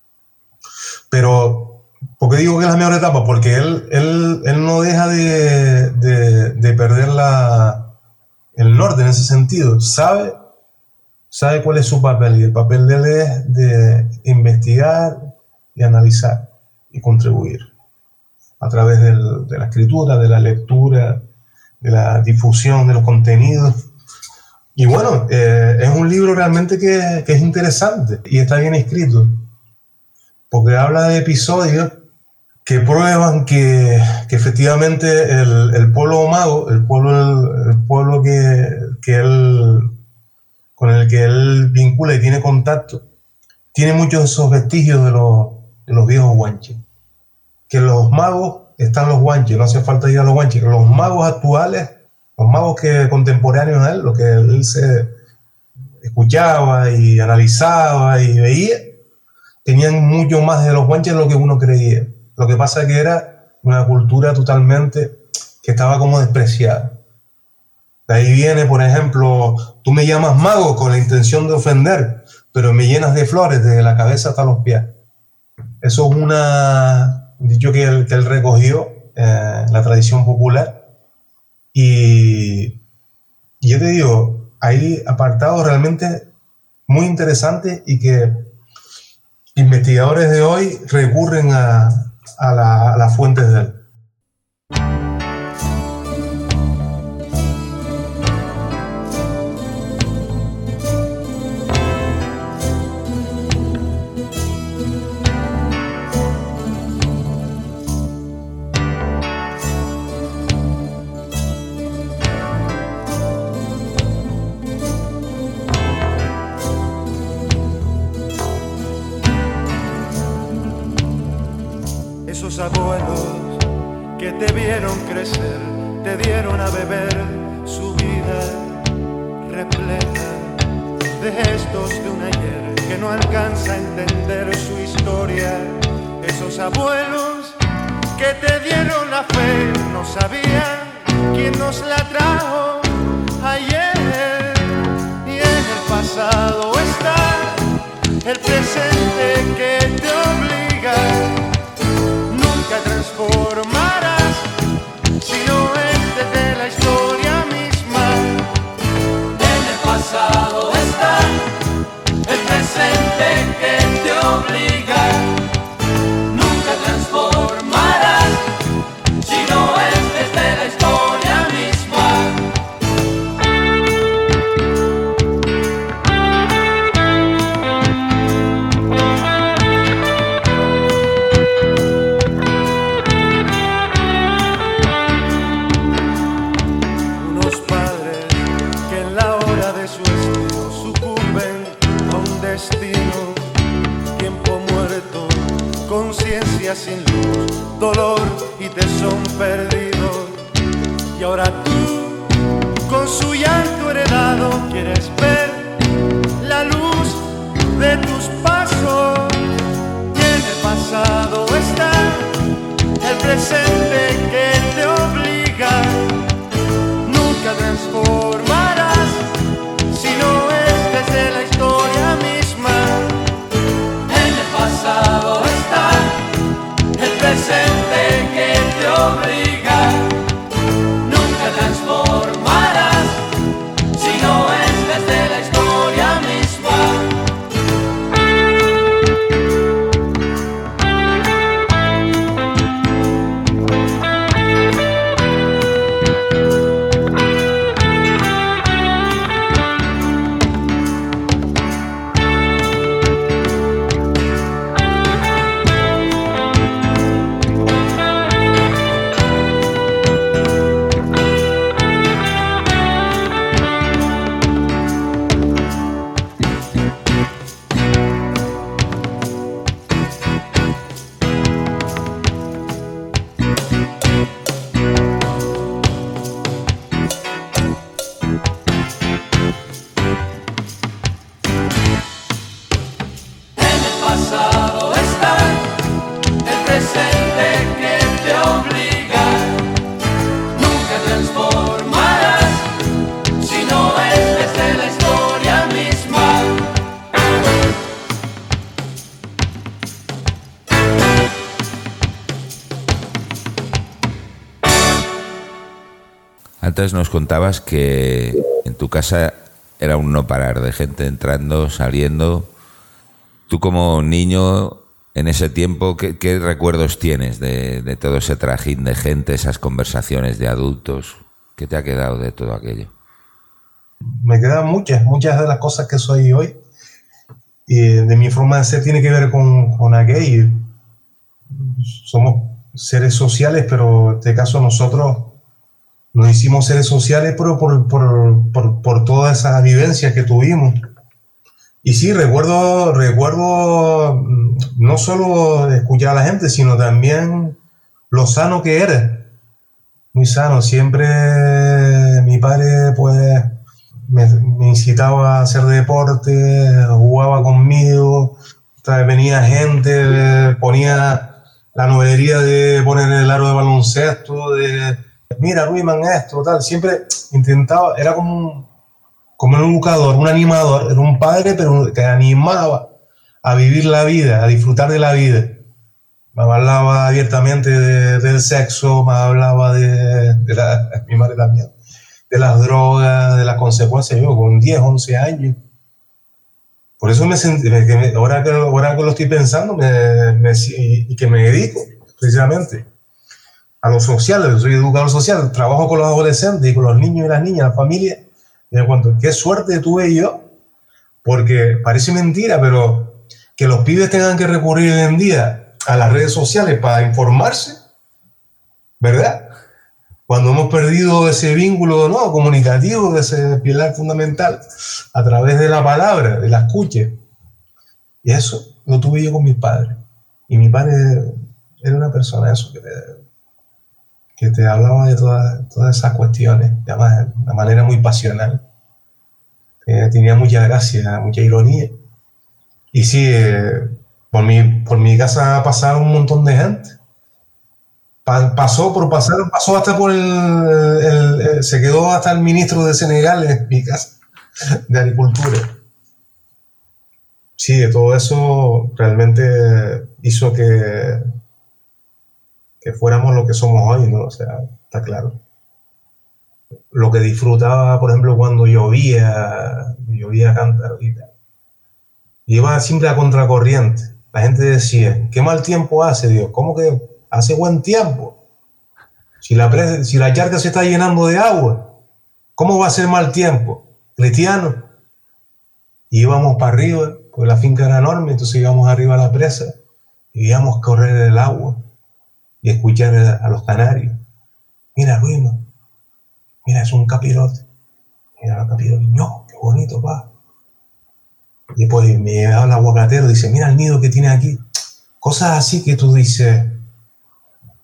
Pero, ¿por qué digo que es la mejor etapa? Porque él, él, él no deja de, de, de perder la, el norte en ese sentido. Sabe, sabe cuál es su papel, y el papel de él es de investigar y analizar y contribuir a través del, de la escritura, de la lectura, de la difusión de los contenidos. Y bueno, eh, es un libro realmente que, que es interesante y está bien escrito, porque habla de episodios que prueban que, que efectivamente el, el pueblo mago, el pueblo, el, el pueblo que, que él, con el que él vincula y tiene contacto, tiene muchos de esos vestigios de los, de los viejos guanches. Que los magos están los guanches, no hace falta ir a los guanches, que los magos actuales, los magos que contemporáneos a él, lo que él se escuchaba y analizaba y veía, tenían mucho más de los guanches de lo que uno creía. Lo que pasa es que era una cultura totalmente que estaba como despreciada. De ahí viene, por ejemplo, tú me llamas mago con la intención de ofender, pero me llenas de flores desde la cabeza hasta los pies. Eso es una, un dicho que él, que él recogió eh, en la tradición popular. Y, y yo te digo, hay apartados realmente muy interesantes y que investigadores de hoy recurren a, a, la, a las fuentes de él. Abuelos que te vieron crecer, te dieron a beber su vida repleta de gestos de un ayer que no alcanza a entender su historia. Esos abuelos que te dieron la fe no sabían quién nos la trajo ayer, y en el pasado está el presente que te obliga. Nunca transformarás si no es desde la historia misma. luz, dolor y tesón perdido. Y ahora tú, con su llanto heredado, quieres ver la luz de tus pasos. Y en el pasado está el presente que te obliga. Nunca transformarás si no es desde la historia misma. En el pasado está el presente que te obliga. Nunca transformarás si no es desde la historia misma. Antes nos contabas que en tu casa era un no parar de gente entrando, saliendo. Tú como niño, en ese tiempo, ¿qué, qué recuerdos tienes de, de todo ese trajín de gente, esas conversaciones de adultos? ¿Qué te ha quedado de todo aquello? Me quedan muchas, muchas de las cosas que soy hoy. Y de mi forma de ser tiene que ver con, con aquello. Somos seres sociales, pero en este caso nosotros nos hicimos seres sociales pero por, por, por, por todas esas vivencias que tuvimos. Y sí, recuerdo, recuerdo no solo escuchar a la gente, sino también lo sano que era. Muy sano. Siempre mi padre pues me, me incitaba a hacer deporte, jugaba conmigo, venía gente, ponía la novelería de poner el aro de baloncesto, de mira, Ruiman, esto, tal. Siempre intentaba, era como un, como un educador, un animador, era un padre, pero que animaba a vivir la vida, a disfrutar de la vida. Me hablaba abiertamente de, del sexo, me hablaba de, de la, mi madre también, de las drogas, de las consecuencias. Yo con diez, once años. Por eso me sentí, me, ahora, que, ahora que lo estoy pensando, me, me, y que me dedico precisamente a lo social. Soy educador social, trabajo con los adolescentes y con los niños y las niñas, la familia. Y me cuento, qué suerte tuve yo, porque parece mentira, pero que los pibes tengan que recurrir hoy en día a las redes sociales para informarse, ¿verdad? Cuando hemos perdido ese vínculo, ¿no?, comunicativo, ese pilar fundamental, a través de la palabra, de la escucha. Y eso lo tuve yo con mis padres. Y mi padre era una persona, eso, que te, que te hablaba de todas, todas esas cuestiones, además de una manera muy pasional. Eh, tenía mucha gracia, mucha ironía. Y sí, eh, por, mi, por mi casa pasaron un montón de gente. Pa, pasó por pasar, pasó hasta por el, el, el... Se quedó hasta el ministro de Senegal en mi casa, de Agricultura. Sí, de todo eso realmente hizo que, que fuéramos lo que somos hoy, ¿no? O sea, está claro. Lo que disfrutaba, por ejemplo, cuando llovía, llovía cántaro y tal. Iba siempre a contracorriente. La gente decía, qué mal tiempo hace, Dios. ¿Cómo que hace buen tiempo? Si la, presa, si la charca se está llenando de agua, ¿cómo va a ser mal tiempo? Cristiano. Y íbamos para arriba, pues la finca era enorme, entonces íbamos arriba a la presa y íbamos a correr el agua y escuchar a los canarios. Mira, Ruima, mira, es un capirote. Mira el capirote, no, qué bonito, pa. Y pues me habla el aguacatero, dice, mira el nido que tiene aquí. Cosas así que tú dices,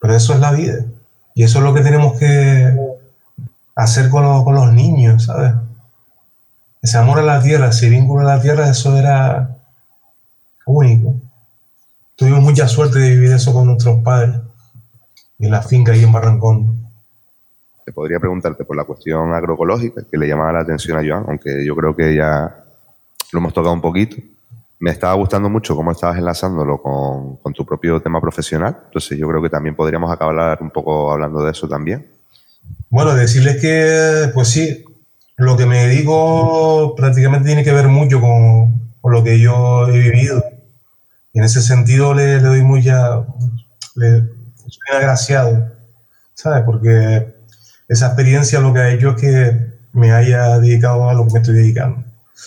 Pero eso es la vida. Y eso es lo que tenemos que hacer con, lo, con los niños, ¿sabes? Ese amor a la tierra, ese vínculo a la tierra, eso era único. Tuvimos mucha suerte de vivir eso con nuestros padres en la finca ahí en Barrancón. Te podría preguntarte por la cuestión agroecológica que le llamaba la atención a Joan, aunque yo creo que ya lo hemos tocado un poquito. Me estaba gustando mucho cómo estabas enlazándolo con, con tu propio tema profesional, entonces yo creo que también podríamos acabar un poco hablando de eso también. Bueno, decirles que, pues sí, lo que me dedico prácticamente tiene que ver mucho con, con lo que yo he vivido. Y en ese sentido le, le doy muy ya, le soy agraciado, ¿sabes? Porque esa experiencia lo que ha hecho es que me haya dedicado a lo que me estoy dedicando.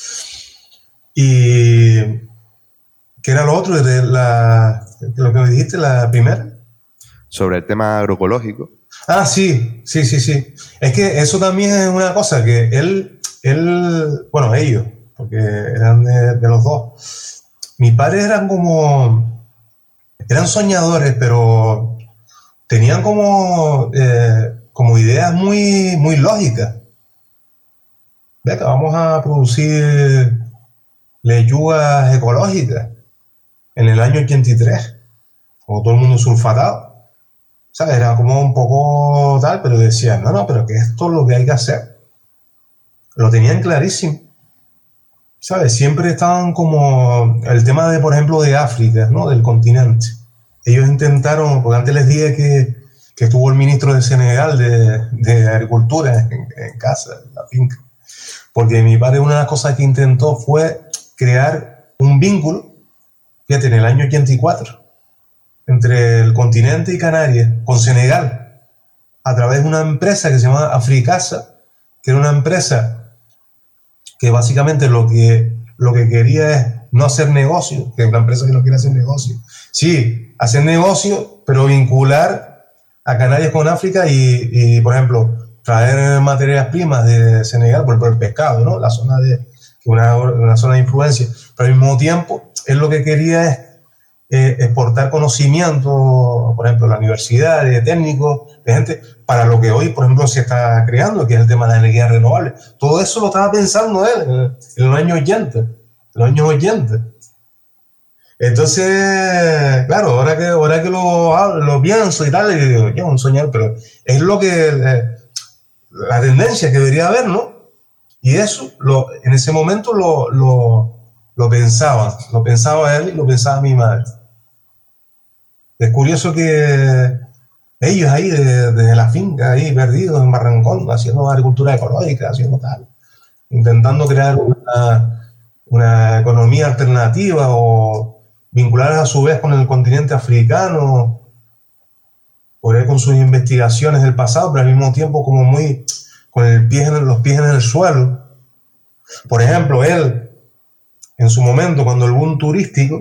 Y ¿qué era lo otro? De la, lo que me dijiste, la primera. Sobre el tema agroecológico. Ah, sí, sí, sí, sí. Es que eso también es una cosa que él, él bueno, ellos, porque eran de, de los dos. Mis padres eran como, eran soñadores, pero tenían como, eh, como ideas muy, muy lógicas. Venga, vamos a producir lechugas ecológicas en el año ochenta y tres, como todo el mundo sulfatado. ¿Sabes? Era como un poco tal, pero decían, no, no, pero que esto es lo que hay que hacer. Lo tenían clarísimo. ¿Sabes? Siempre estaban como el tema de, por ejemplo, de África, ¿no? Del continente. Ellos intentaron, porque antes les dije que, que estuvo el ministro de Senegal de, de Agricultura en, en casa, en la finca. Porque mi padre una de las cosas que intentó fue crear un vínculo, fíjate, en el año ochenta y cuatro, entre el continente y Canarias, con Senegal, a través de una empresa que se llamaba Africasa, que era una empresa que básicamente lo que, lo que quería es no hacer negocio, que es una empresa que no quiere hacer negocio. Sí, hacer negocio, pero vincular a Canarias con África y, y por ejemplo, traer materias primas de Senegal, por ejemplo, el pescado, ¿no? La zona de, una, una zona de influencia. Pero al mismo tiempo, él lo que quería es eh, exportar conocimiento, por ejemplo, la universidad, de técnicos, de gente, para lo que hoy, por ejemplo, se está creando, que es el tema de la energía renovable. Todo eso lo estaba pensando él en, en los años ochenta. En los años ochenta. Entonces, claro, ahora que, ahora que lo, lo pienso y tal, y digo, ya, un soñar, pero es lo que, eh, la tendencia que debería haber, ¿no? Y eso, lo, en ese momento lo, lo, lo pensaba, lo pensaba él y lo pensaba mi madre. Es curioso que ellos ahí, desde de la finca, ahí perdidos en Barrancón, haciendo agricultura ecológica, haciendo tal, intentando crear una, una economía alternativa o vincular a su vez con el continente africano, por ahí con sus investigaciones del pasado, pero al mismo tiempo como muy con el pie en, los pies en el suelo. Por ejemplo, él, en su momento, cuando el boom turístico,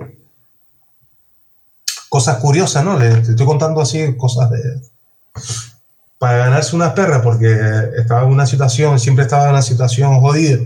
cosas curiosas, ¿no? Le, le estoy contando así cosas de... Para ganarse unas perras, porque estaba en una situación, siempre estaba en una situación jodida,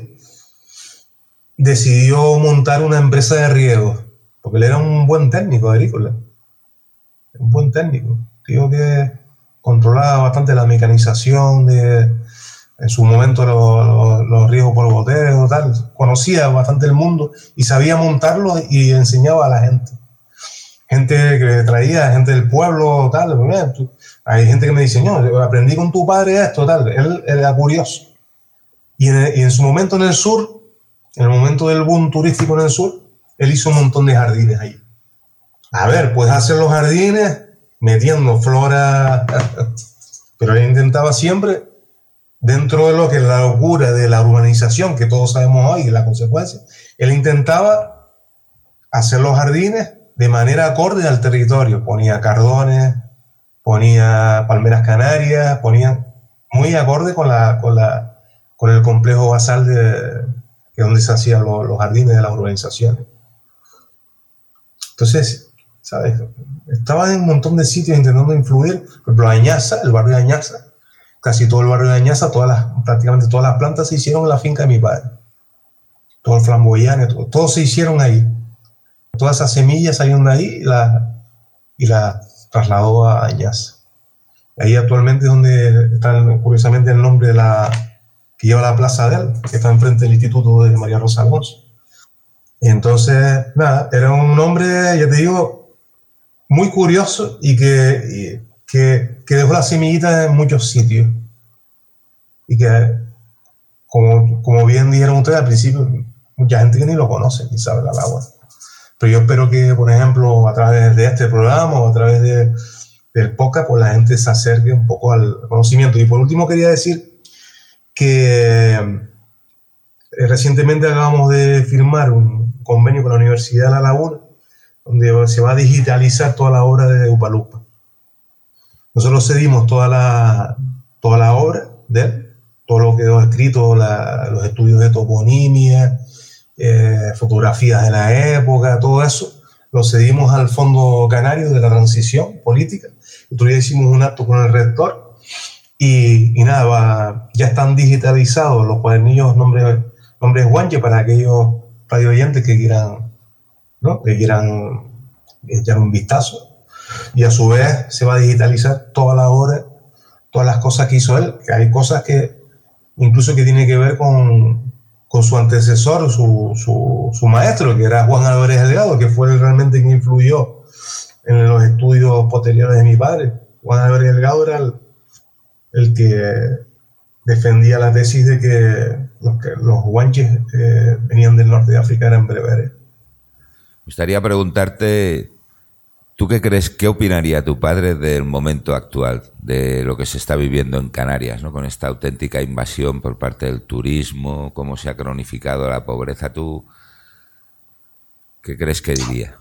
decidió montar una empresa de riego, porque él era un buen técnico agrícola, un buen técnico, tío que controlaba bastante la mecanización de, en su momento los, los, los riegos por goteo, tal, conocía bastante el mundo y sabía montarlo y enseñaba a la gente. Gente que traía, gente del pueblo, tal, hay gente que me dice, no, aprendí con tu padre esto, tal, él era curioso. Y en, y en su momento en el sur, en el momento del boom turístico en el sur, él hizo un montón de jardines ahí. A ver, puedes hacer los jardines metiendo flora, pero él intentaba siempre, dentro de lo que es la locura de la urbanización, que todos sabemos hoy, la consecuencia, él intentaba hacer los jardines de manera acorde al territorio. Ponía cardones, ponía palmeras canarias, ponía muy acorde con, la, con, la, con el complejo basal de, que donde se hacían los, los jardines de las urbanizaciones. Entonces, ¿sabes? Estaba en un montón de sitios intentando influir. Por ejemplo, Añaza, el barrio de Añaza, casi todo el barrio de Añaza, todas las, prácticamente todas las plantas se hicieron en la finca de mi padre. Todo el flamboyán, todo, todo se hicieron ahí. Todas esas semillas salieron de ahí y las y la trasladó a Añaza. Ahí actualmente es donde está, curiosamente, el nombre de la que lleva la plaza de él, que está enfrente del Instituto de María Rosa Alonso. Entonces, nada, era un hombre, ya te digo, muy curioso y que, y que, que dejó la semillita en muchos sitios. Y que, como, como bien dijeron ustedes al principio, mucha gente que ni lo conoce, ni sabe la Lagua. Pero yo espero que, por ejemplo, a través de este programa o a través de, del podcast, pues la gente se acerque un poco al conocimiento. Y por último quería decir que eh, recientemente acabamos de firmar un convenio con la Universidad de La Laguna, donde se va a digitalizar toda la obra de Upalupa. Nosotros cedimos toda la, toda la obra de él, todo lo que quedó escrito, la, los estudios de toponimia, eh, fotografías de la época, todo eso, lo cedimos al Fondo Canario de la Transición Política. Otro día hicimos un acto con el rector y, y nada, va, ya están digitalizados los cuadernillos nombres, nombres guanche para aquellos radio oyentes que quieran, ¿no? que quieran echar un vistazo. Y a su vez se va a digitalizar toda la obra, todas las cosas que hizo él, que hay cosas que incluso que tiene que ver con, con su antecesor, su, su, su maestro, que era Juan Álvarez Delgado, que fue realmente quien influyó en los estudios posteriores de mi padre. Juan Álvarez Delgado era el, el que defendía la tesis de que los, que los guanches eh, venían del norte de África, eran bereberes. Me gustaría preguntarte, ¿tú qué crees, qué opinaría tu padre del momento actual, de lo que se está viviendo en Canarias, ¿no? Con esta auténtica invasión por parte del turismo, cómo se ha cronificado la pobreza? ¿Tú qué crees que diría?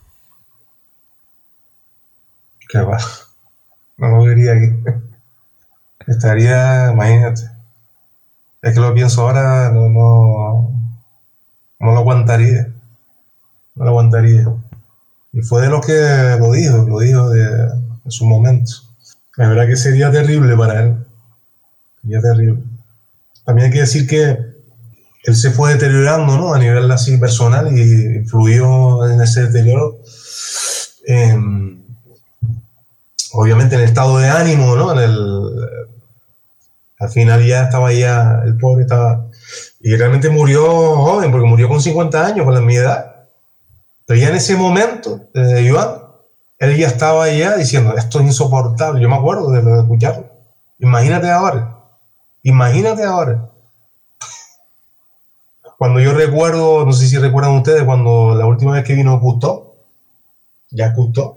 Que va, no lo diría aquí. Estaría, imagínate. Es que lo pienso ahora, no, no, no lo aguantaría. No lo aguantaría. Y fue de lo que lo dijo, lo dijo de, de su momento. La verdad que sería terrible para él. Sería terrible. También hay que decir que él se fue deteriorando, ¿no? A nivel así personal y influyó en ese deterioro. Eh, obviamente en el estado de ánimo, ¿no? En el, al final ya estaba ya, el pobre estaba... Y realmente murió joven, porque murió con cincuenta años, con la mi edad. Pero ya en ese momento, eh, Iván, él ya estaba ya diciendo, esto es insoportable. Yo me acuerdo de, de escucharlo. Imagínate ahora. Imagínate ahora. Cuando yo recuerdo, no sé si recuerdan ustedes, cuando la última vez que vino Cousteau, ya Cousteau,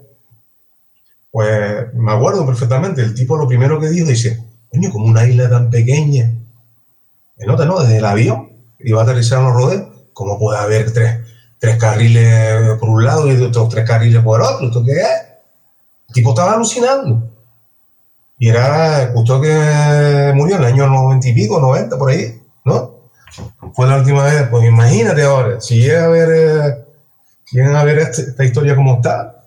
pues me acuerdo perfectamente. El tipo lo primero que dijo, dice, coño, como una isla tan pequeña. Me nota, ¿no? Desde el avión, iba a aterrizar en los rodeos, ¿cómo puede haber tres... tres carriles por un lado y otros tres carriles por otro? ¿Esto qué es? El tipo estaba alucinando. Y era justo que murió en el año noventa y pico, noventa, por ahí, ¿no? Fue la última vez. Pues imagínate ahora, si llega a ver, eh, llegan a ver este, esta historia como está,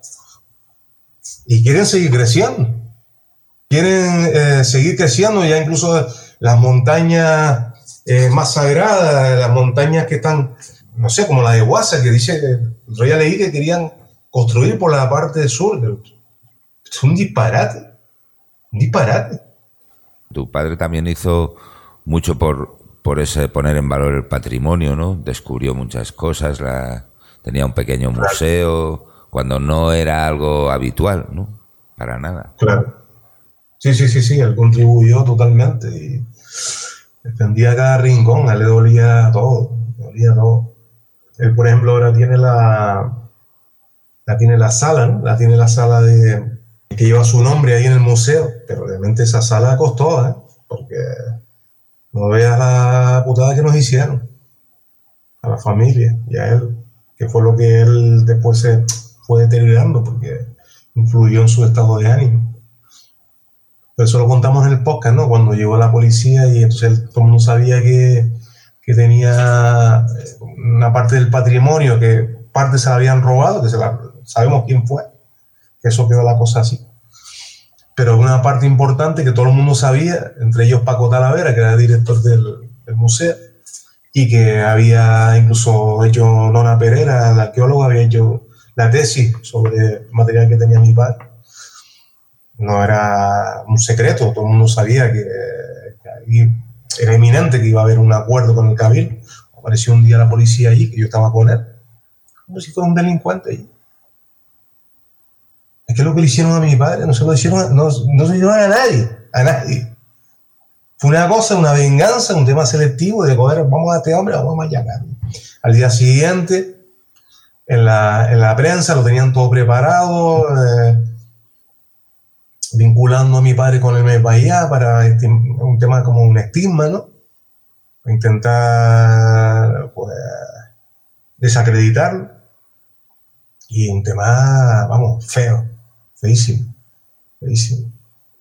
y quieren seguir creciendo. Quieren eh, seguir creciendo, ya incluso las montañas eh, más sagradas, las montañas que están... no sé, como la de Huasa, que dice, yo ya leí que querían construir por la parte sur. Es un disparate, un disparate. Tu padre también hizo mucho por, por ese poner en valor el patrimonio, ¿no? Descubrió muchas cosas, la, tenía un pequeño museo, cuando no era algo habitual, ¿no? Para nada. Claro. Sí, sí, sí, sí, él contribuyó totalmente y defendía cada rincón, a él le dolía todo, le dolía todo. Él, por ejemplo, ahora tiene la, la tiene la sala, ¿no? La tiene la sala de, que lleva su nombre ahí en el museo, pero realmente esa sala costó, ¿eh? Porque no veas la putada que nos hicieron a la familia y a él, que fue lo que él después se fue deteriorando porque influyó en su estado de ánimo. Pero eso lo contamos en el podcast, ¿no? Cuando llegó la policía y entonces él, todo el mundo sabía que que tenía una parte del patrimonio, que parte se la habían robado, que se la, sabemos quién fue, que eso quedó la cosa así. Pero una parte importante que todo el mundo sabía, entre ellos Paco Talavera, que era el director del, del museo, y que había incluso hecho Nona Pereira, la arqueóloga, había hecho la tesis sobre el material que tenía mi padre. no era un secreto, todo el mundo sabía que, que ahí era inminente que iba a haber un acuerdo con el Cabildo. Apareció un día la policía allí, que yo estaba con él, como si fuera un delincuente allí. Es que lo que le hicieron a mi padre no se lo hicieron, a, no, no se lo hicieron a nadie, a nadie. Fue una cosa, una venganza, un tema selectivo de coger, vamos a este hombre, vamos a machacar. Al día siguiente, en la, en la prensa lo tenían todo preparado, eh, vinculando a mi padre con el M E P A para este, un tema como un estigma, ¿no? Intentar pues, desacreditarlo. Y un tema, vamos, feo, feísimo, feísimo.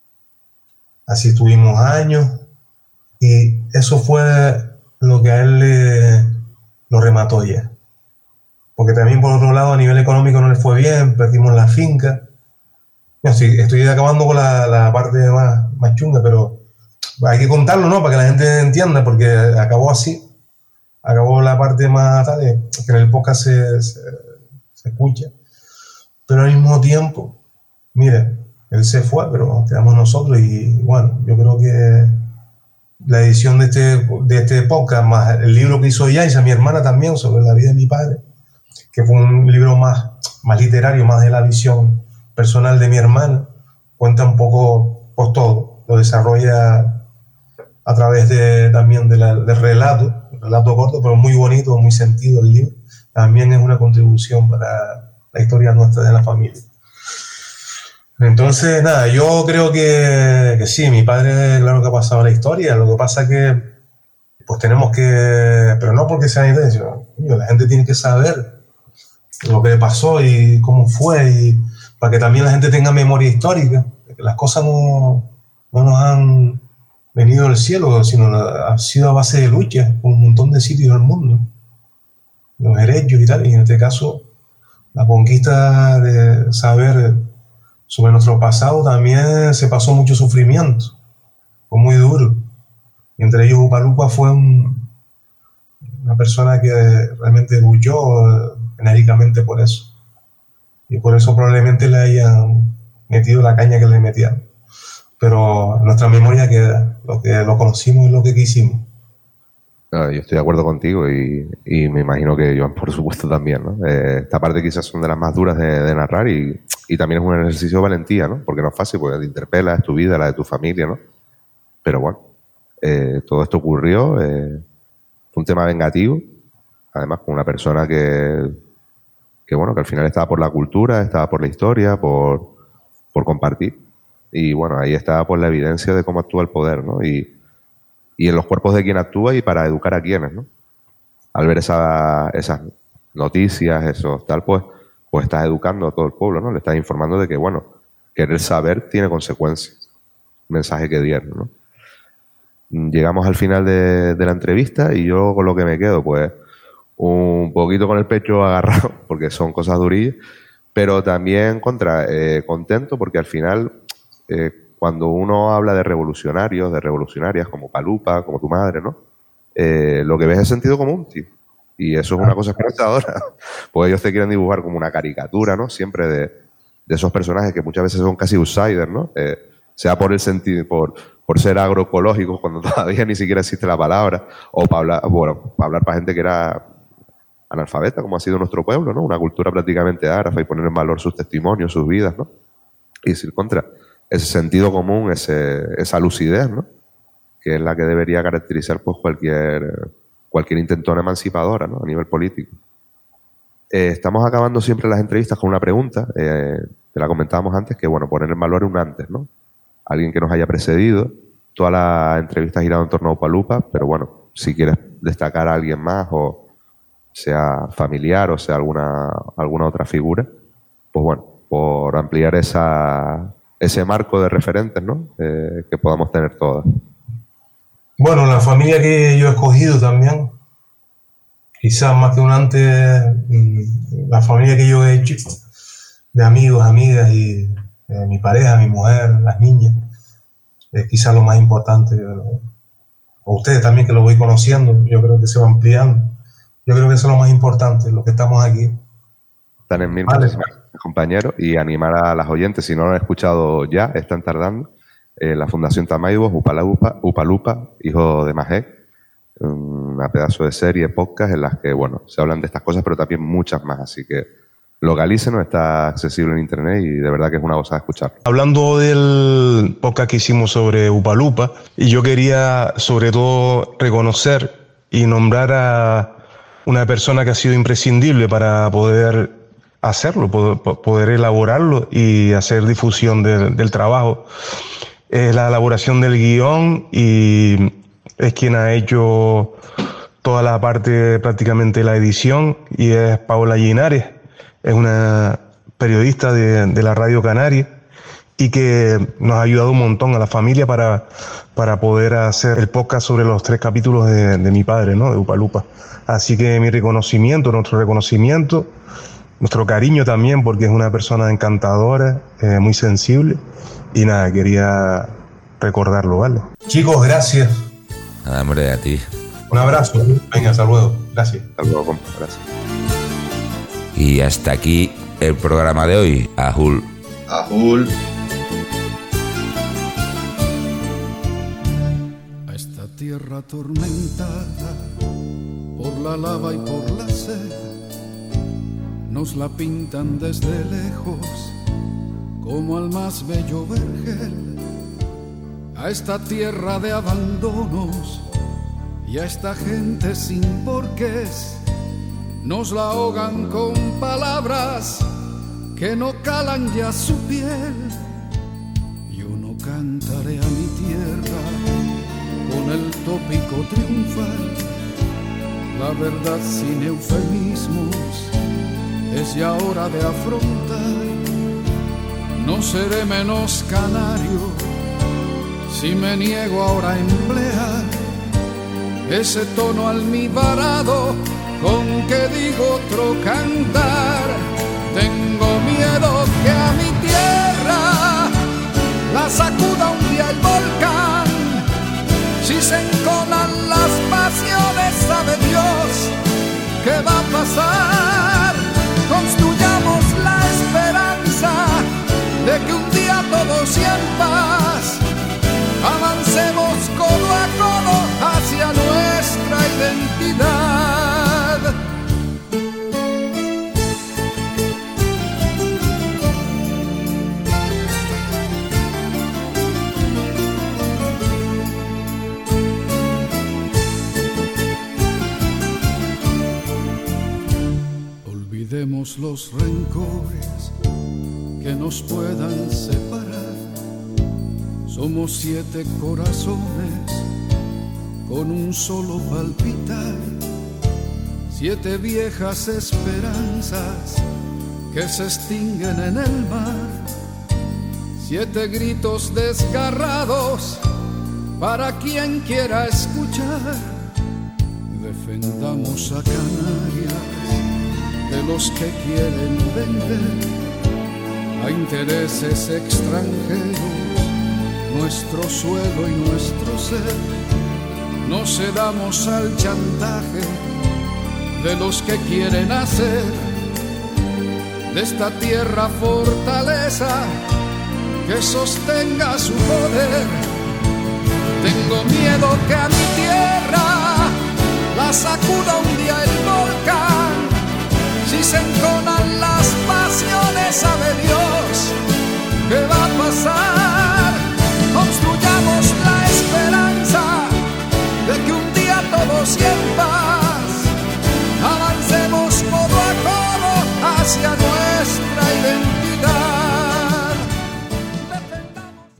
Así estuvimos años y eso fue lo que a él le, lo remató ya. Porque también por otro lado a nivel económico no le fue bien, perdimos la finca. No, sí, estoy acabando con la, la parte más, más chunga, pero hay que contarlo, ¿no? Para que la gente entienda, porque acabó así. Acabó la parte más tarde, que en el podcast se, se, se escucha. Pero al mismo tiempo, mire, él se fue, pero quedamos nosotros y bueno, yo creo que la edición de este, de este podcast, más el libro que hizo Yaisa, mi hermana también, sobre la vida de mi padre, que fue un libro más, más literario, más de la visión personal de mi hermana, cuenta un poco por todo, lo desarrolla a través de, también de la, del relato, relato corto, pero muy bonito, muy sentido el libro, también es una contribución para la historia nuestra de la familia. Entonces, nada, yo creo que, que sí, mi padre, claro que ha pasado la historia, lo que pasa es que, pues tenemos que, pero no porque sea intención, la gente tiene que saber lo que le pasó y cómo fue, y para que también la gente tenga memoria histórica, que las cosas no, no nos han venido del cielo, sino ha sido a base de lucha por un montón de sitios del mundo, los derechos y tal, y en este caso la conquista de saber sobre nuestro pasado también se pasó mucho sufrimiento, fue muy duro, y entre ellos Upalupa fue un, una persona que realmente luchó enérgicamente por eso, y por eso probablemente le hayan metido la caña que le metieron, pero nuestra memoria queda, lo que lo conocimos y lo que quisimos. No, yo estoy de acuerdo contigo y, y me imagino que Joan, por supuesto, también, ¿no? Eh, esta parte quizás son de las más duras de, de narrar y, y también es un ejercicio de valentía, ¿no? Porque no es fácil, porque te interpela, es tu vida, la de tu familia, ¿no? Pero bueno, eh, todo esto ocurrió, eh, fue un tema vengativo, además con una persona que, que, bueno, que al final estaba por la cultura, estaba por la historia, por, por compartir. Y bueno, ahí estaba por la evidencia de cómo actúa el poder, ¿no? Y, y en los cuerpos de quien actúa y para educar a quienes, ¿no? Al ver esa, esas noticias, esos tal, pues, pues estás educando a todo el pueblo, ¿no? Le estás informando de que, bueno, querer saber tiene consecuencias. Mensaje que dieron, ¿no? Llegamos al final de, de la entrevista y yo con lo que me quedo, pues, un poquito con el pecho agarrado, porque son cosas durillas, pero también contra, eh, contento porque al final, eh, cuando uno habla de revolucionarios, de revolucionarias como Upalupa, como tu madre, ¿no? Eh, lo que ves es sentido común, tío. Y eso es una cosa esperanzadora. Pues ellos te quieren dibujar como una caricatura, ¿no? Siempre de, de esos personajes que muchas veces son casi outsiders, ¿no? Eh, sea por el sentido, por, por ser agroecológicos cuando todavía ni siquiera existe la palabra, o para hablar, bueno, para hablar para gente que era analfabeta, como ha sido nuestro pueblo, ¿no? Una cultura prácticamente árabe y poner en valor sus testimonios, sus vidas, ¿no? Y decir contra ese sentido común, ese, esa lucidez, ¿no? Que es la que debería caracterizar pues cualquier, cualquier intentona emancipadora, ¿no? A nivel político. Eh, estamos acabando siempre las entrevistas con una pregunta, eh, te la comentábamos antes, que bueno, poner en valor un antes, ¿no? Alguien que nos haya precedido. Toda la entrevista ha girado en torno a Upalupa, pero bueno, si quieres destacar a alguien más, o sea familiar, o sea alguna, alguna otra figura, pues bueno, por ampliar esa, ese marco de referentes, ¿no? Eh, que podamos tener todas. Bueno, la familia que yo he escogido también, quizás más que un antes, la familia que yo he hecho, de amigos, amigas y eh, mi pareja, mi mujer, las niñas, es quizás lo más importante. O ustedes también que lo voy conociendo, yo creo que se va ampliando. Yo creo que eso es lo más importante, lo que estamos aquí. Están en mil. Vale. compañeros, y animar a las oyentes, si no lo han escuchado ya, están tardando, eh, la Fundación Tamaibos, Upalupa, Upalupa, hijo de Majé, una pedazo de serie, podcast, en las que, bueno, se hablan de estas cosas, pero también muchas más, así que localícenos, está accesible en internet y de verdad que es una gozada escuchar. Hablando del podcast que hicimos sobre Upalupa, y yo quería sobre todo reconocer y nombrar a una persona que ha sido imprescindible para poder hacerlo, poder, poder elaborarlo y hacer difusión de, del trabajo. Es la elaboración del guión y es quien ha hecho toda la parte, prácticamente la edición, y es Paola Linares. Es una periodista de, de la Radio Canaria y que nos ha ayudado un montón a la familia para, para poder hacer el podcast sobre los tres capítulos de, de mi padre, ¿no? De Upalupa. Así que mi reconocimiento, nuestro reconocimiento, nuestro cariño también, porque es una persona encantadora, eh, muy sensible, y nada, quería recordarlo, ¿vale? Chicos, gracias. Nada, hombre, a ti. Un abrazo. Venga, hasta luego. Gracias. Hasta luego, compa. Gracias. Y hasta aquí el programa de hoy. Ajul. Ajul. A esta tierra atormentada por la lava y por la sed, nos la pintan desde lejos como al más bello vergel. A esta tierra de abandonos y a esta gente sin porqués, nos la ahogan con palabras que no calan ya su piel. Yo no cantaré a mi tierra con el tópico triunfal, la verdad sin eufemismos es ya hora de afrontar. No seré menos canario si me niego ahora a emplear ese tono almibarado con que digo otro cantar. Tengo miedo que a mi tierra la sacuda un día el volcán. Si se enconan las pasiones, sabe Dios qué va a pasar. Construyamos la esperanza de que un día todos y en paz avancemos codo a codo hacia nuestra identidad. Olvidemos los rencores que nos puedan separar. Somos siete corazones con un solo palpitar, siete viejas esperanzas que se extinguen en el mar, siete gritos desgarrados para quien quiera escuchar. Defendamos a Canarias de los que quieren vender a intereses extranjeros nuestro suelo y nuestro ser. No cedamos al chantaje de los que quieren hacer de esta tierra fortaleza que sostenga su poder. Tengo miedo que a mi tierra la sacuda un día el volcán. Si se encona